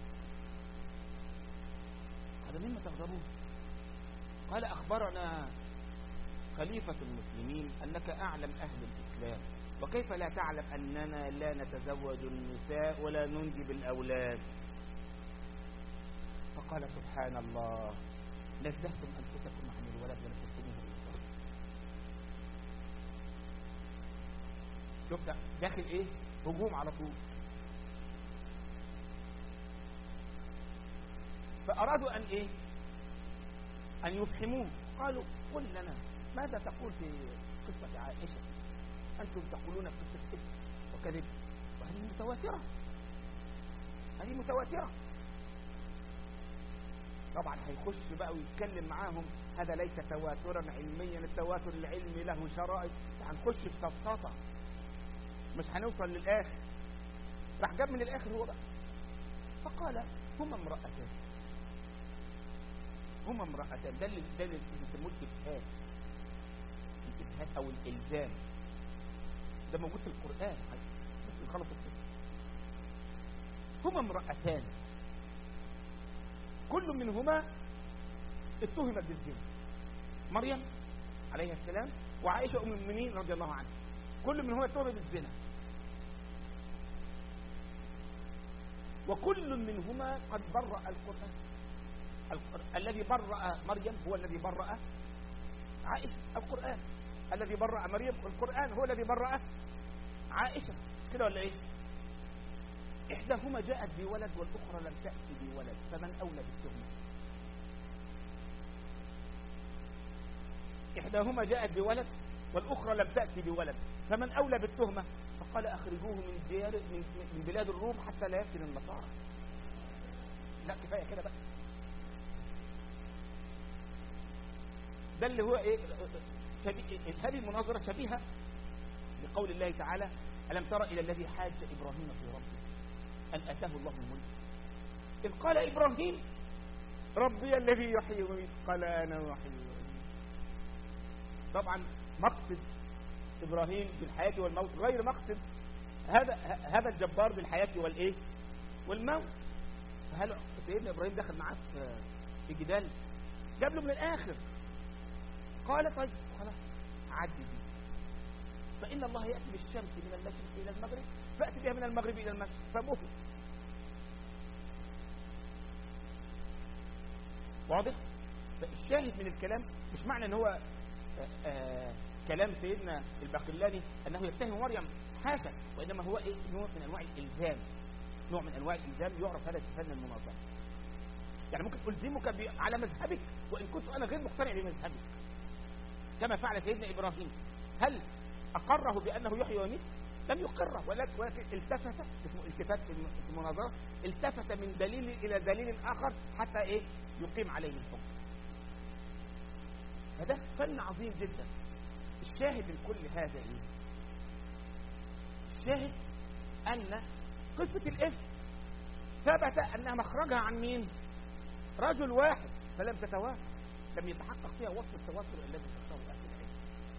هذا مما تغضبون؟ قال: أخبرنا خليفة المسلمين أنك أعلم أهل الإسلام، وكيف لا تعلم أننا لا نتزوج النساء ولا ننجب الأولاد؟ فقال: سبحان الله، نزهتم أنفسكم عن الولد ونسبتموه للإنسان. شفت داخل إيه؟ هجوم على طول. فأرادوا أن إيه؟ أن يفهموه. قالوا: قل لنا ماذا تقول في قصة عائشة؟ أنتم تقولون قصة إفك وكذب، وهذه متواترة، هذه متواترة. طبعا هيخش بقى ويتكلم معاهم: هذا ليس تواترا علميا، التواتر العلمي له شرائط. هنخش في سفسطة، مش هنوصل للآخر. راح جاب من الآخر هو بقى. فقال: هما امرأتان، هما امرأتان. ده اللي بيسموه الإبهام، الإبهام أو الإلزام. ده موجود في القرآن، بس نخلص القصة. هما امرأتان كل منهما اتهمت بالزنا، مريم عليها السلام وعائشة أم المؤمنين رضي الله عنها، كل منهما اتهمت بالزنا، وكل منهما قد برأ القرآن. الذي برأ مريم هو الذي برأ عائشة، القرآن. الذي برأ مريم القرآن هو الذي برأ عائشة. كده ولا ايه؟ إحداهما جاءت بولد والأخرى لم تأتي بولد، فمن أولى بالتهمة؟ إحداهما جاءت بولد والأخرى لم تأتي بولد، فمن أولى بالتهمة؟ فقال: أخرجوه من بلاد الروم حتى لا يفتن النصارى. لا، كفاية كده بقى. ده اللي هو ايه؟ هذه المناظرة شبيهة لقول الله تعالى: ألم تر إلى الذي حاج إبراهيم في ربه أن أتاه الله الملك إذ قال إبراهيم ربي الذي يحيي ويميت قال أنا أحيي وأميت. طبعا مقصد إبراهيم بالحياة والموت غير مقصد هذا الجبار بالحياة والإيه والموت. فهل سيدنا إبراهيم دخل معاه في جدال؟ جاب له من الآخر. قال: طيب خلاص عدي دي. فإن الله يأتي بالشمس من المشرق إلى المغرب فأتي بها من المغرب إلى المشرق فموت. واضح؟ فالشاهد من الكلام مش معنى ان هو كلام سيدنا الباقلاني انه يتهم مريم، حاشا، وانما هو ايه؟ نوع من انواع الالزام، نوع من انواع الالزام يعرف هذا بفن المناظره. يعني ممكن الزمك على مذهبك وان كنت انا غير مقتنع بمذهبك، كما فعل سيدنا ابراهيم. هل اقره بانه يحيي ويميت؟ لم يقره، ولكن التفت، اسمه التفات في المناظره، التفت من دليل الى دليل اخر حتى ايه؟ يقيم عليه الحكم. هذا فن عظيم جدا. الشاهد من كل هذا ايه؟ الشاهد ان قصة الإفك ثبت انها مخرجها عن مين؟ رجل واحد، فلم تتوافق، لم يتحقق فيها وصف التواتر الذي تختاره اهل العلم.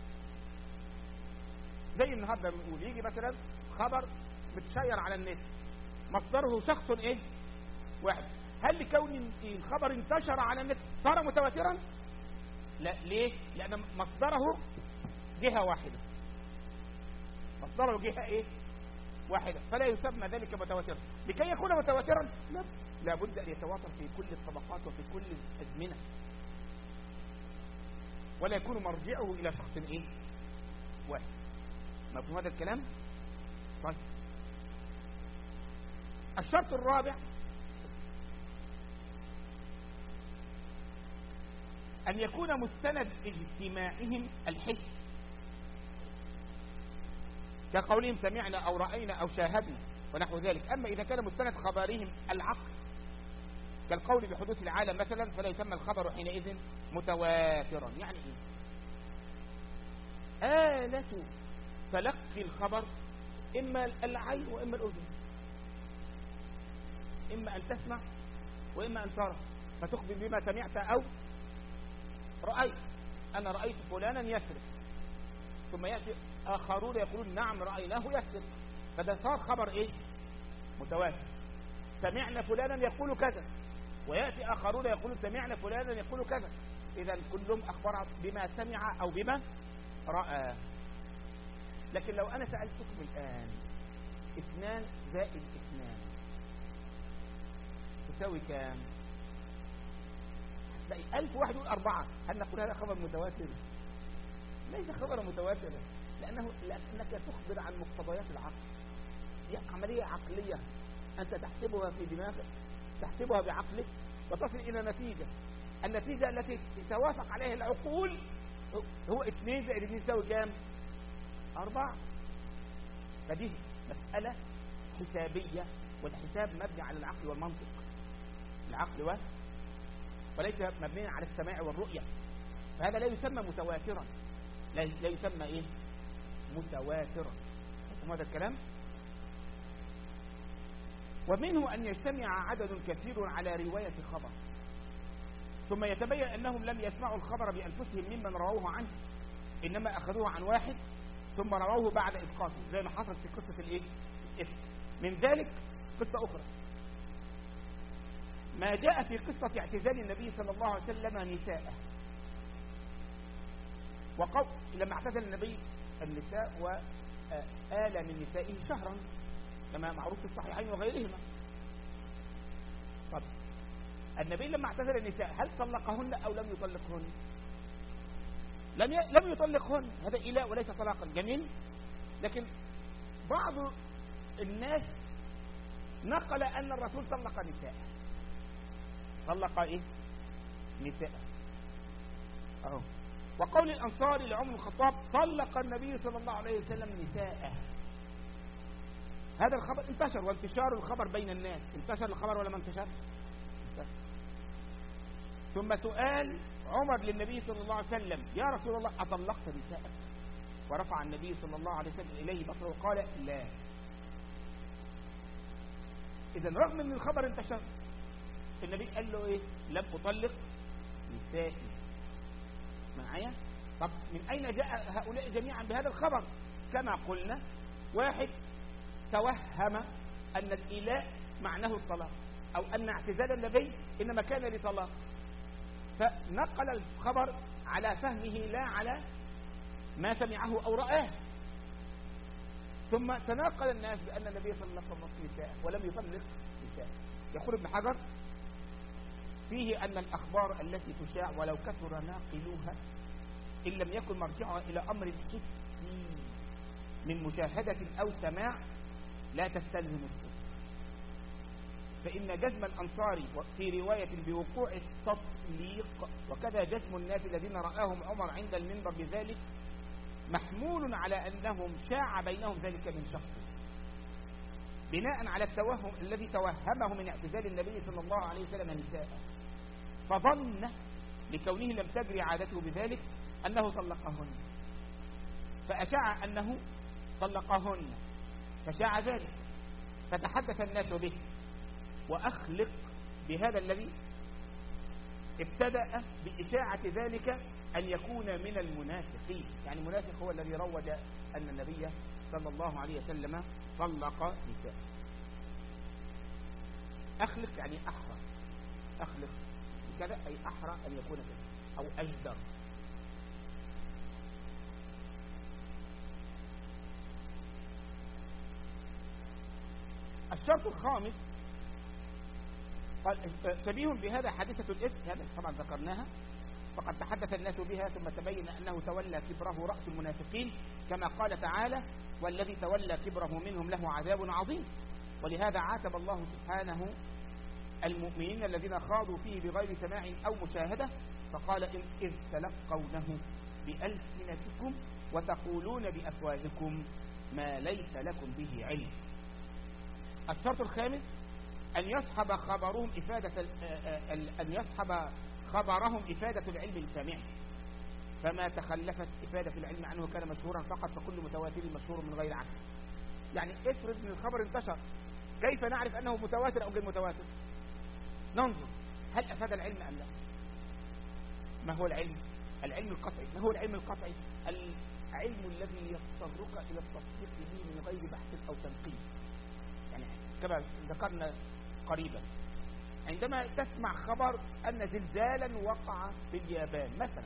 زي النهارده بنقول يجي مثلا خبر متشير على النت مصدره شخص ايه؟ واحد، هل لكون الخبر انتشر على النت صار متواترا؟ لا. ليه؟ لأن مصدره جهة واحدة، مصدره جهة ايه؟ واحدة، فلا يسمى ذلك متواترا. لكي يكون متواترا لا بد أن يتواتر في كل الطبقات وفي كل الأزمنة، ولا يكون مرجعه إلى شخص ايه؟ واحد. مفهوم هذا الكلام؟ طيب، الشرط الرابع أن يكون مستند اجتماعهم الحس، كقولهم سمعنا أو رأينا أو شاهدنا ونحو ذلك. أما إذا كان مستند خبرهم العقل كالقول بحدوث العالم مثلا فلا يسمى الخبر حينئذ متواترا. يعني إيه؟ آلة تلقي الخبر إما العين وإما الأذن، إما أن تسمع وإما أن ترى، فتخبر بما سمعت أو رأيت. أنا رأيت فلانا يسرق، ثم يأتي آخرون يقولون نعم رأيناه يسرق، فده صار خبر إيه؟ متواتر. سمعنا فلانا يقول كذا، ويأتي آخرون يقولون سمعنا فلانا يقول كذا. إذا كلهم أخبر بما سمع أو بما رأى. لكن لو أنا سألتكم الآن 2 زائد 2 تساوي كام؟ لا 1000 واحد يقول 4، هل نقول هذا خبر متواتر؟ ليس خبر متواتر، لأنك تخبر عن مقتضيات العقل. هي عملية عقلية أنت تحسبها في دماغك، تحسبها بعقلك وتصل إلى نتيجة. النتيجة التي توافق عليها العقول هو 2 زائد 2 يساوي كام؟ 4. فدي مسألة حسابية، والحساب مبني على العقل والمنطق، العقل وليس مبني على السماع والرؤية. فهذا لا يسمى متواترا، لا يسمى ايه؟ متواترا. هذا الكلام. ومنه أن يجتمع عدد كثير على رواية خبر ثم يتبين أنهم لم يسمعوا الخبر بأنفسهم ممن رووه عنه، إنما أخذوه عن واحد ثم رووه بعد إسقاطه، زي ما حصل في قصة الإيه؟ الإفك. من ذلك قصة أخرى، ما جاء في قصة اعتزال النبي صلى الله عليه وسلم نساءه، لما اعتزل النبي النساء وآل من نسائه شهرا كما معروف في الصحيحين وغيرهما. طب النبي لما اعتزل النساء هل طلقهن أو لم يطلقهن؟ لم يطلقهن، هذا إلاء وليس طلاقا. جميل. لكن بعض الناس نقل أن الرسول طلق نساء، طلق ايه؟ نساء. اهو. وقول الأنصاري لعمر الخطاب طلق النبي صلى الله عليه وسلم نساءه. هذا الخبر انتشر، وانتشار الخبر بين الناس. انتشر الخبر ولا ما انتشر؟ انتشر. ثم سؤال عمر للنبي صلى الله عليه وسلم يا رسول الله أطلقت نساءك؟ ورفع النبي صلى الله عليه وسلم إليه بصره وقال لا. إذا رغم أن الخبر انتشر النبي قال له ايه؟ لم أطلق نسائي. معايا؟ طب من أين جاء هؤلاء جميعا بهذا الخبر؟ كما قلنا واحد توهم أن الإيلاء معناه الطلاق، أو أن اعتزال النبي إنما كان لطلاق، فنقل الخبر على فهمه لا على ما سمعه أو رآه. ثم تناقل الناس بأن النبي صلى الله عليه وسلم نساء ولم يطلق نساء. يقول ابن حجر فيه أن الأخبار التي تشاع ولو كثر ناقلوها إن لم يكن مرجعها إلى أمر حسي من مشاهدة أو سماع لا تستلزم الصدق، فإن جزم الأنصار في رواية بوقوع التطليق وكذا جزم الناس الذين رآهم عمر عند المنبر بذلك محمول على أنهم شاع بينهم ذلك من شخص بناء على التوهم الذي توهمه من اعتزال النبي صلى الله عليه وسلم نساء، فظن لكونه لم تجري عادته بذلك أنه طلقهن، فأشاع أنه طلقهن فشاع ذلك، فتحدث الناس به، وأخلق بهذا الذي ابتدأ بإشاعة ذلك أن يكون من المنافقين. يعني المنافق هو الذي روج أن النبي صلى الله عليه وسلم طلق نساء. أخلق يعني أحرى، أخلق بكذا أي أحرى أن يكون كذا أو أجدر. الشرط الخامس قال شبيه بهذا حادثة الإفك، هذا طبعا ذكرناها، فقد تحدث الناس بها ثم تبين أنه تولى كبره رأس المنافقين كما قال تعالى والذي تولى كبره منهم له عذاب عظيم. ولهذا عاتب الله سبحانه المؤمنين الذين خاضوا فيه بغير سماع أو مشاهدة فقال إذ تلقونه بألسنتكم وتقولون بأفواهكم ما ليس لكم به علم. الشرط الخامس أن يصحب خبرهم إفادة العلم السامع، فما تخلفت إفادة العلم عنه كان مشهورا فقط، فكل متواتر مشهور من غير عكس. يعني افرض ان الخبر انتشر، كيف نعرف أنه متواتر أو غير متواتر؟ ننظر هل أفاد العلم أم لا. ما هو العلم؟ العلم القطعي. ما هو العلم القطعي؟ العلم الذي يضطرك إلى التصديق به من غير بحث أو تنقيب. يعني كما ذكرنا قريبا عندما تسمع خبر أن زلزالا وقع في اليابان مثلا،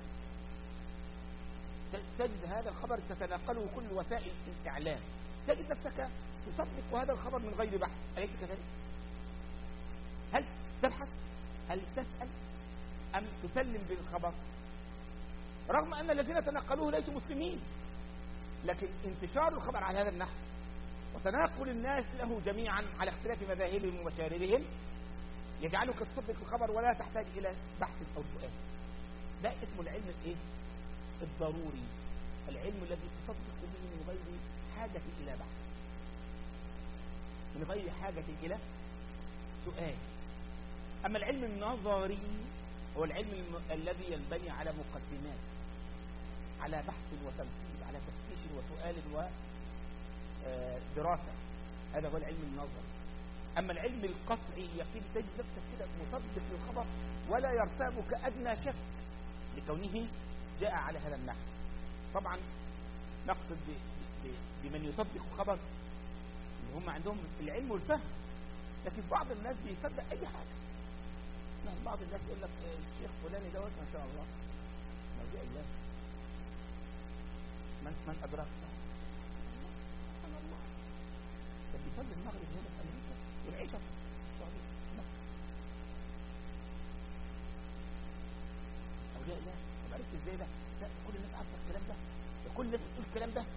تجد هذا الخبر تتناقله كل وسائل الإعلام، تجد نفسك تصدق هذا الخبر من غير بحث، أليس كذلك؟ هل تبحث؟ هل تسأل؟ أم تسلم بالخبر؟ رغم أن الذين تنقلوه ليسوا مسلمين، لكن انتشار الخبر على هذا النحو وتناقل الناس له جميعا على اختلاف مذاهبهم ومشاربهم يجعلك تصدق الخبر ولا تحتاج إلى بحث أو سؤال. ده اسم العلم الايه؟ الضروري، العلم الذي تصدق به من غير حاجة إلى بحث، من غير حاجة إلى سؤال. أما العلم النظري هو العلم الذي ينبني على مقدمات، على بحث وتنقيب، على تفتيش وسؤال ودراسة، هذا هو العلم النظري. أما العلم القطعي يقين تجد نفسك كده مصدق للخبر ولا يرتابك أدنى شك لكونه جاء على هذا النحو. طبعا نقصد بمن يصدق الخبر اللي هم عندهم العلم والفهم، لكن بعض الناس بيصدق أي حاجة. يعني بعض الناس يقول لك الشيخ فلاني دوت ما شاء الله مرجع الله، من أدرك سبحان الله، ده بيصلي المغرب هنا في أمريكا والعشاء في السعودية. أولياء الله، طب عرفت ازاي ده؟ لا كل الناس عارفة الكلام ده، كل الناس بتقول الكلام ده.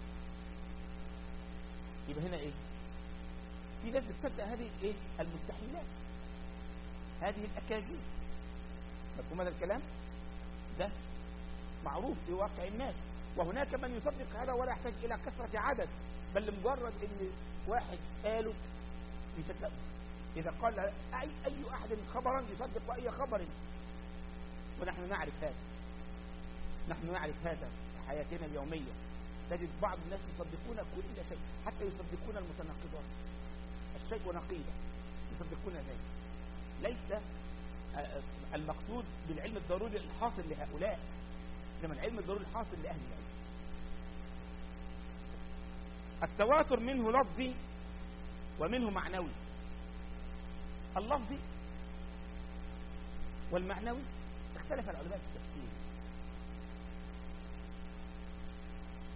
يبقى هنا ايه؟ في ناس بتصدق هذه ايه؟ المستحيلات، هذه الأكاذيب. مفهوم هذا الكلام؟ ده معروف في واقع الناس، وهناك من يصدق هذا ولا يحتاج إلى كثرة عدد، بل لمجرد ان واحد قاله يصدقه. إذا قال أي أحد خبرا يصدق أي خبر، ونحن نعرف هذا، نحن نعرف هذا في حياتنا اليومية. تجد بعض الناس يصدقون كل شيء، حتى يصدقون المتناقضات، الشيء ونقيضه يصدقون ذلك. ليس المقصود بالعلم الضروري الحاصل لهؤلاء، إنما العلم الضروري الحاصل لأهل العلم. التواتر منه لفظي ومنه معنوي. اللفظي والمعنوي اختلف العلماء في التفسير.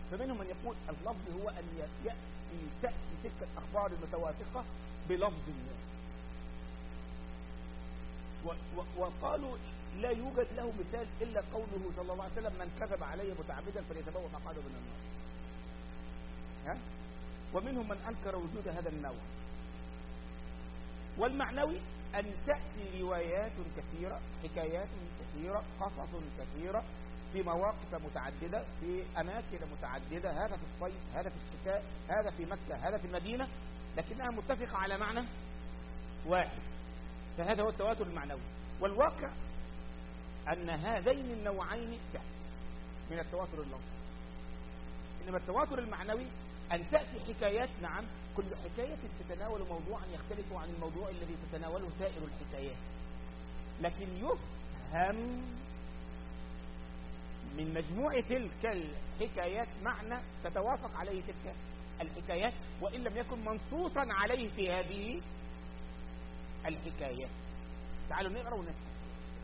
فمنهم من يقول اللفظ هو أن تأتي تلك الأخبار المتوافقة بلفظ وقالوا لا يوجد له مثال إلا قوله صلى الله عليه وسلم من كذب علي متعمدا فليتبوأ مقعده من النار. ومنهم من أنكر وجود هذا النوع. والمعنوي أن تأتي روايات كثيرة، حكايات كثيرة، قصص كثيرة في مواقف متعددة، في أماكن متعددة، هذا في الصيف، هذا في الشتاء، هذا في مكة، هذا في المدينة، لكنها متفقة على معنى واحد. فهذا هو التواتر المعنوي. والواقع أن هذين النوعين من التواتر اللفظي. إنما التواتر المعنوي أن تأتي حكايات، نعم، كل حكاية تتناول موضوعا يختلف عن الموضوع الذي تتناوله سائر الحكايات، لكن يفهم من مجموع تلك الحكايات معنى تتوافق عليه تلك الحكايات، وإن لم يكن منصوصا عليه في هذه الحكايات. تعالوا نقرأ ونفهم.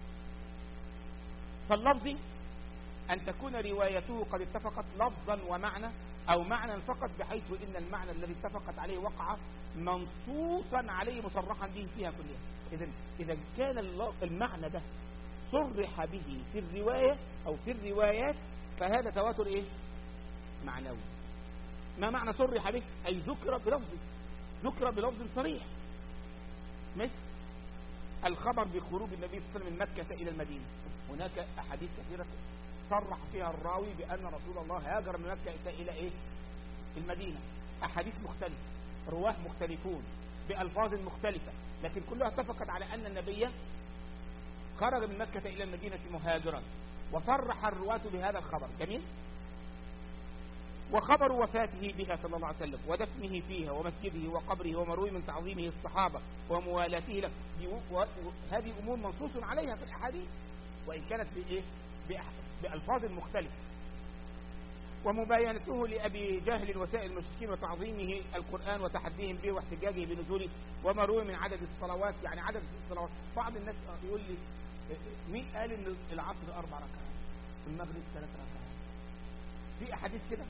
فاللفظ أن تكون روايته قد اتفقت لفظا ومعنى، أو معنى فقط، بحيث إن المعنى الذي اتفقت عليه وقع منصوصا عليه مصرحا به فيها كلها. إذا كان المعنى ده صرح به في الرواية أو في الروايات فهذا تواتر إيه؟ معنوي. ما معنى صرح به؟ أي ذكر بلفظ صريح، مثل الخبر بخروج النبي صلى الله عليه وسلم من مكة إلى المدينة. هناك أحاديث كثيرة صرح فيها الراوي بأن رسول الله هاجر من مكة إلى إيه؟ المدينة. أحاديث مختلفة، رواه مختلفون بألفاظ مختلفة، لكن كلها اتفقت على أن النبي خرج من مكة إلى المدينة مهاجرا، وصرح الرواة بهذا الخبر. جميل. وخبر وفاته بها صلى الله عليه وسلم ودفنه فيها ومسجده وقبره ومروي من تعظيمه الصحابة وموالاته له، هذه أمور منصوص عليها في الأحاديث، وإن كانت بإيه؟ بألفاظ مختلفة. ومباينته لأبي جهل وسائر المشركين وتعظيمه القرآن وتحديهم به واحتجاجه بنزوله، ومروي من عدد الصلوات، يعني عدد الصلوات. بعض الناس يقول لي مين قال ان العصر 4 ركعات، في المغرب 3 ركعات؟ في احاديث كده؟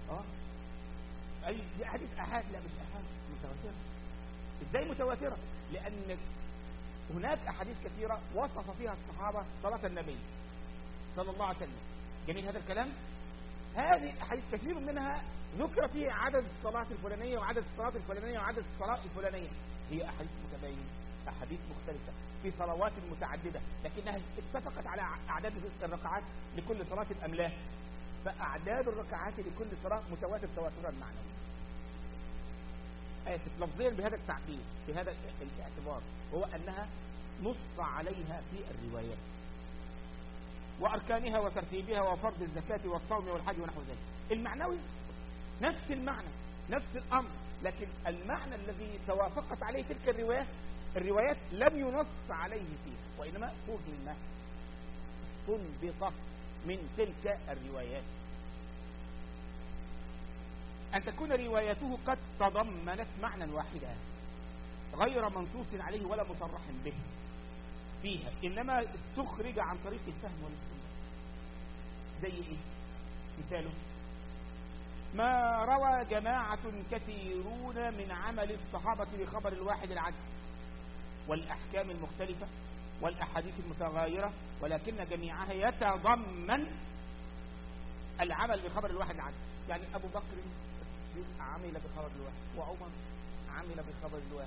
اي دي احاديث احاد؟ لا مش احاد، متواتره. ازاي متواتره؟ لان هناك احاديث كثيره وصف فيها الصحابه صلاه النبي صلى الله عليه وسلم. جميل هذا الكلام. هذه احاديث كثير منها ذكر فيها عدد الصلاه الفلانيه وعدد الصلاه الفلانيه وعدد الصلاه الفلانيه. هي احاديث متباينه، احاديث مختلفه في صلوات متعدده، لكنها اتفقت على اعداد الركعات لكل صلاه ام لا؟ فاعداد الركعات لكل صلاه متواتر تواترا معنويا. اسف لفظيا بهذا التعبير، بهذا الاعتبار، هو انها نص عليها في الروايات واركانها وترتيبها وفرض الزكاه والصوم والحج ونحو ذلك. المعنوي نفس المعنى، نفس الامر، لكن المعنى الذي توافقت عليه تلك الروايات لم ينص عليه فيها، وانما فهم تنبط من تلك الروايات. أن تكون روايته قد تضمنت معنى واحدا غير منصوص عليه ولا مصرح به فيها، إنما استخرج عن طريق الفهم والاستنباط. زي إيه؟ مثاله ما روى جماعة كثيرون من عمل الصحابة بخبر الواحد العدل والأحكام المختلفة والأحاديث المتغايرة، ولكن جميعها يتضمن العمل بخبر الواحد العدل. يعني أبو بكر عمل بخبر الواحد، وعمر عمل بخبر الواحد،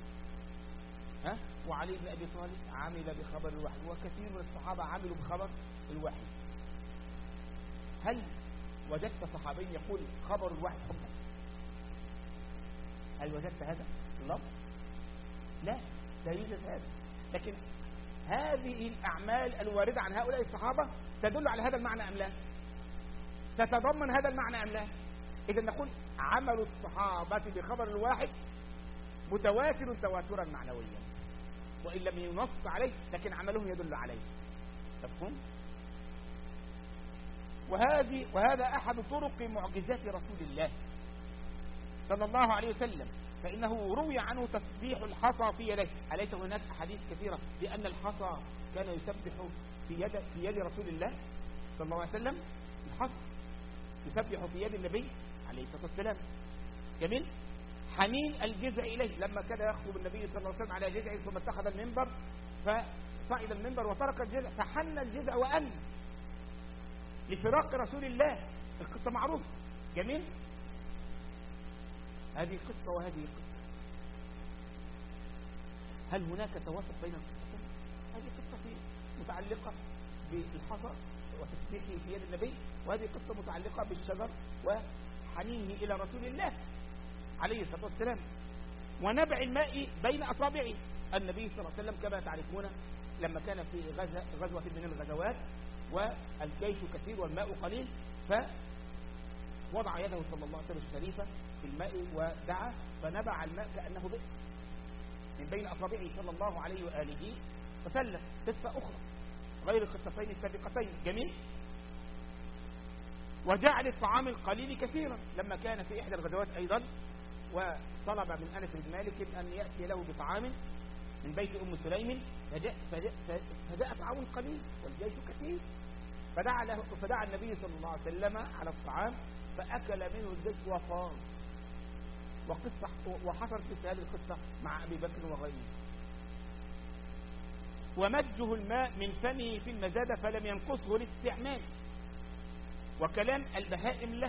وعلي بن أبي طالب عمل بخبر الواحد، وكثير من الصحابة عملوا بخبر الواحد. هل وجدت صحابي يقول خبر الواحد حجة؟ هل وجدت هذا؟ لا، لا يوجد هذا. لكن هذه الأعمال الواردة عن هؤلاء الصحابة تدل على هذا المعنى أم لا؟ تتضمن هذا المعنى أم لا؟ إذا نقول عمل الصحابة بخبر الواحد متواتر تواترا معنويا، وإن لم ينص عليه لكن عملهم يدل عليه. تفهم؟ وهذا أحد طرق معجزات رسول الله صلى الله عليه وسلم، فإنه روي عنه تسبيح الحصى في يديه. أليس هناك أحاديث كثيرة بأن الحصى كان يسبح في يد رسول الله صلى الله عليه وسلم؟ الحصى يسبح في يد النبي عليه الصلاة والسلام. جميل. حنين الجذع إليه، لما كان يخطب النبي صلى الله عليه وسلم على جذعه ثم اتخذ المنبر فصعد المنبر وترك الجذع فحن الجذع وأن لفراق رسول الله. القصة معروفة. جميل. هذه قصة وهذه قصة. هل هناك توافق بين القصتين؟ هذه قصة متعلقة بالحصى وتسبيحه في يد النبي، وهذه قصة متعلقة بالشجر وحنينه إلى رسول الله عليه الصلاة والسلام، ونبع الماء بين أصابعه. النبي صلى الله عليه وسلم كما تعرفون لما كان في غزوة من الغزوات والجيش كثير والماء قليل، فوضع يده صلى الله عليه وسلم الشريفة في الماء ودعا فنبع الماء كأنه بئر من بين أصابعه صلى الله عليه وآله وسلم. قصة أخرى غير القصتين السابقتين. جميل. وجعل الطعام القليل كثيرا، لما كان في إحدى الغزوات أيضا وطلب من أنس بن مالك أن يأتي له بطعام من بيت أم سليم، فجاء طعام قليل والجيش كثير، فدعا النبي صلى الله عليه وسلم على الطعام فأكل منه الجيش وفاض. وحصلت في هذه القصة مع أبي بكر وغيره. ومجه الماء من فمه في المزادة فلم ينقصه الاستعمال، وكلام البهائم له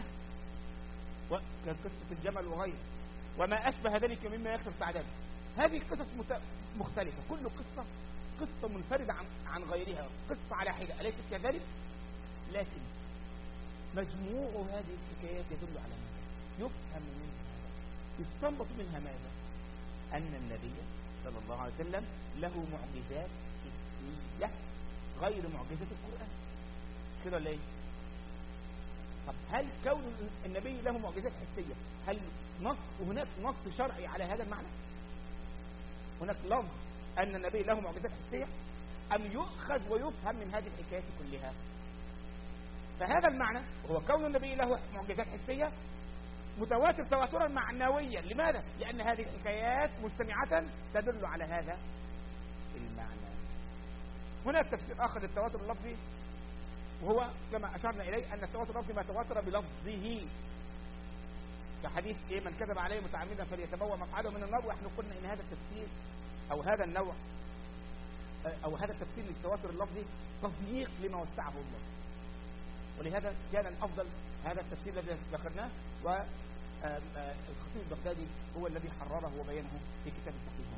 كقصة الجمل وغيره، وما أشبه ذلك مما يكثر سعادته. هذه قصص مختلفة، كل قصة منفردة عن غيرها، قصة على حدة، أليست كذلك؟ لكن مجموع هذه الحكايات يدل على ماذا؟ يفهم منها، يستنبط منها ماذا؟ أن النبي صلى الله عليه وسلم له معجزات حسية غير معجزة القرآن. كده ولا ايه؟ طب هل كون النبي له معجزات حسية هل هناك نص شرعي على هذا المعنى؟ هناك لفظ أن النبي له معجزات حسية، أم يؤخذ ويفهم من هذه الحكايات كلها؟ فهذا المعنى هو كون النبي له معجزات حسية متواتر تواترا معنويا. لماذا؟ لأن هذه الحكايات مجتمعة تدل على هذا المعنى. هناك تفسير آخر للتواتر اللفظي، وهو كما أشرنا إليه أن التواتر اللفظي ما تواتر بلفظه، كحديث من كذب عليه متعمدا فليتبوأ مقعده من النار. ونحن قلنا إن هذا التفسير أو هذا النوع أو هذا التفسير للتواتر اللفظي تضييق لما وسعه الله، ولهذا كان الأفضل هذا التفسير الذي ذكرناه، والخطيب البغدادي هو الذي حرره وبينه في كتاب التقريب.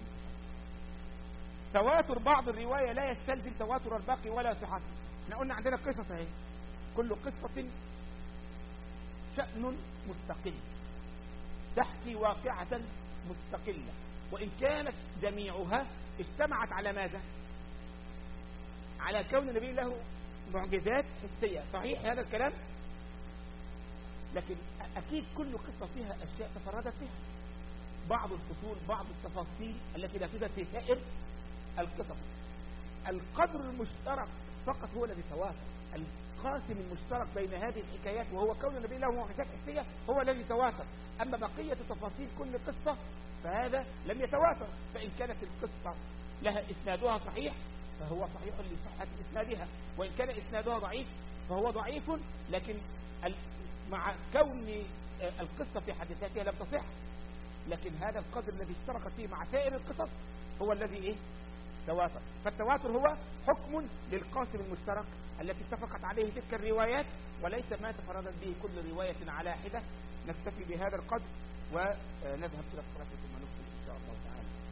تواتر بعض الرواية لا يستلزم تواتر الباقي ولا صحته. احنا قلنا عندنا قصص اهي، كل قصة شأن مستقل تحكي واقعة مستقلة، وإن كانت جميعها اجتمعت على ماذا؟ على كون النبي له معجزات حسية. صحيح هذا الكلام، لكن أكيد كل قصة فيها أشياء تفردت فيها، بعض الفصول بعض التفاصيل التي لا توجد في سائر القصص. القدر المشترك فقط هو الذي تواتر، القاسم المشترك بين هذه الحكايات وهو كون النبي له معجزات حسية هو الذي تواتر. أما بقية تفاصيل كل قصة فهذا لم يتواتر. فإن كانت القصة لها إسنادها صحيح فهو صحيح لصحة إسنادها، وإن كان إسنادها ضعيف فهو ضعيف، لكن مع كون القصة في حد ذاتها لم تصح، لكن هذا القدر الذي اشتركت فيه مع سائر القصص هو الذي تواتر. فالتواتر هو حكم للقاسم المشترك التي اتفقت عليه تلك الروايات، وليس ما تفردت به كل رواية على حدة. نكتفي بهذا القدر ونذهب إلى الصلاة ثم نكمل إن شاء الله تعالى.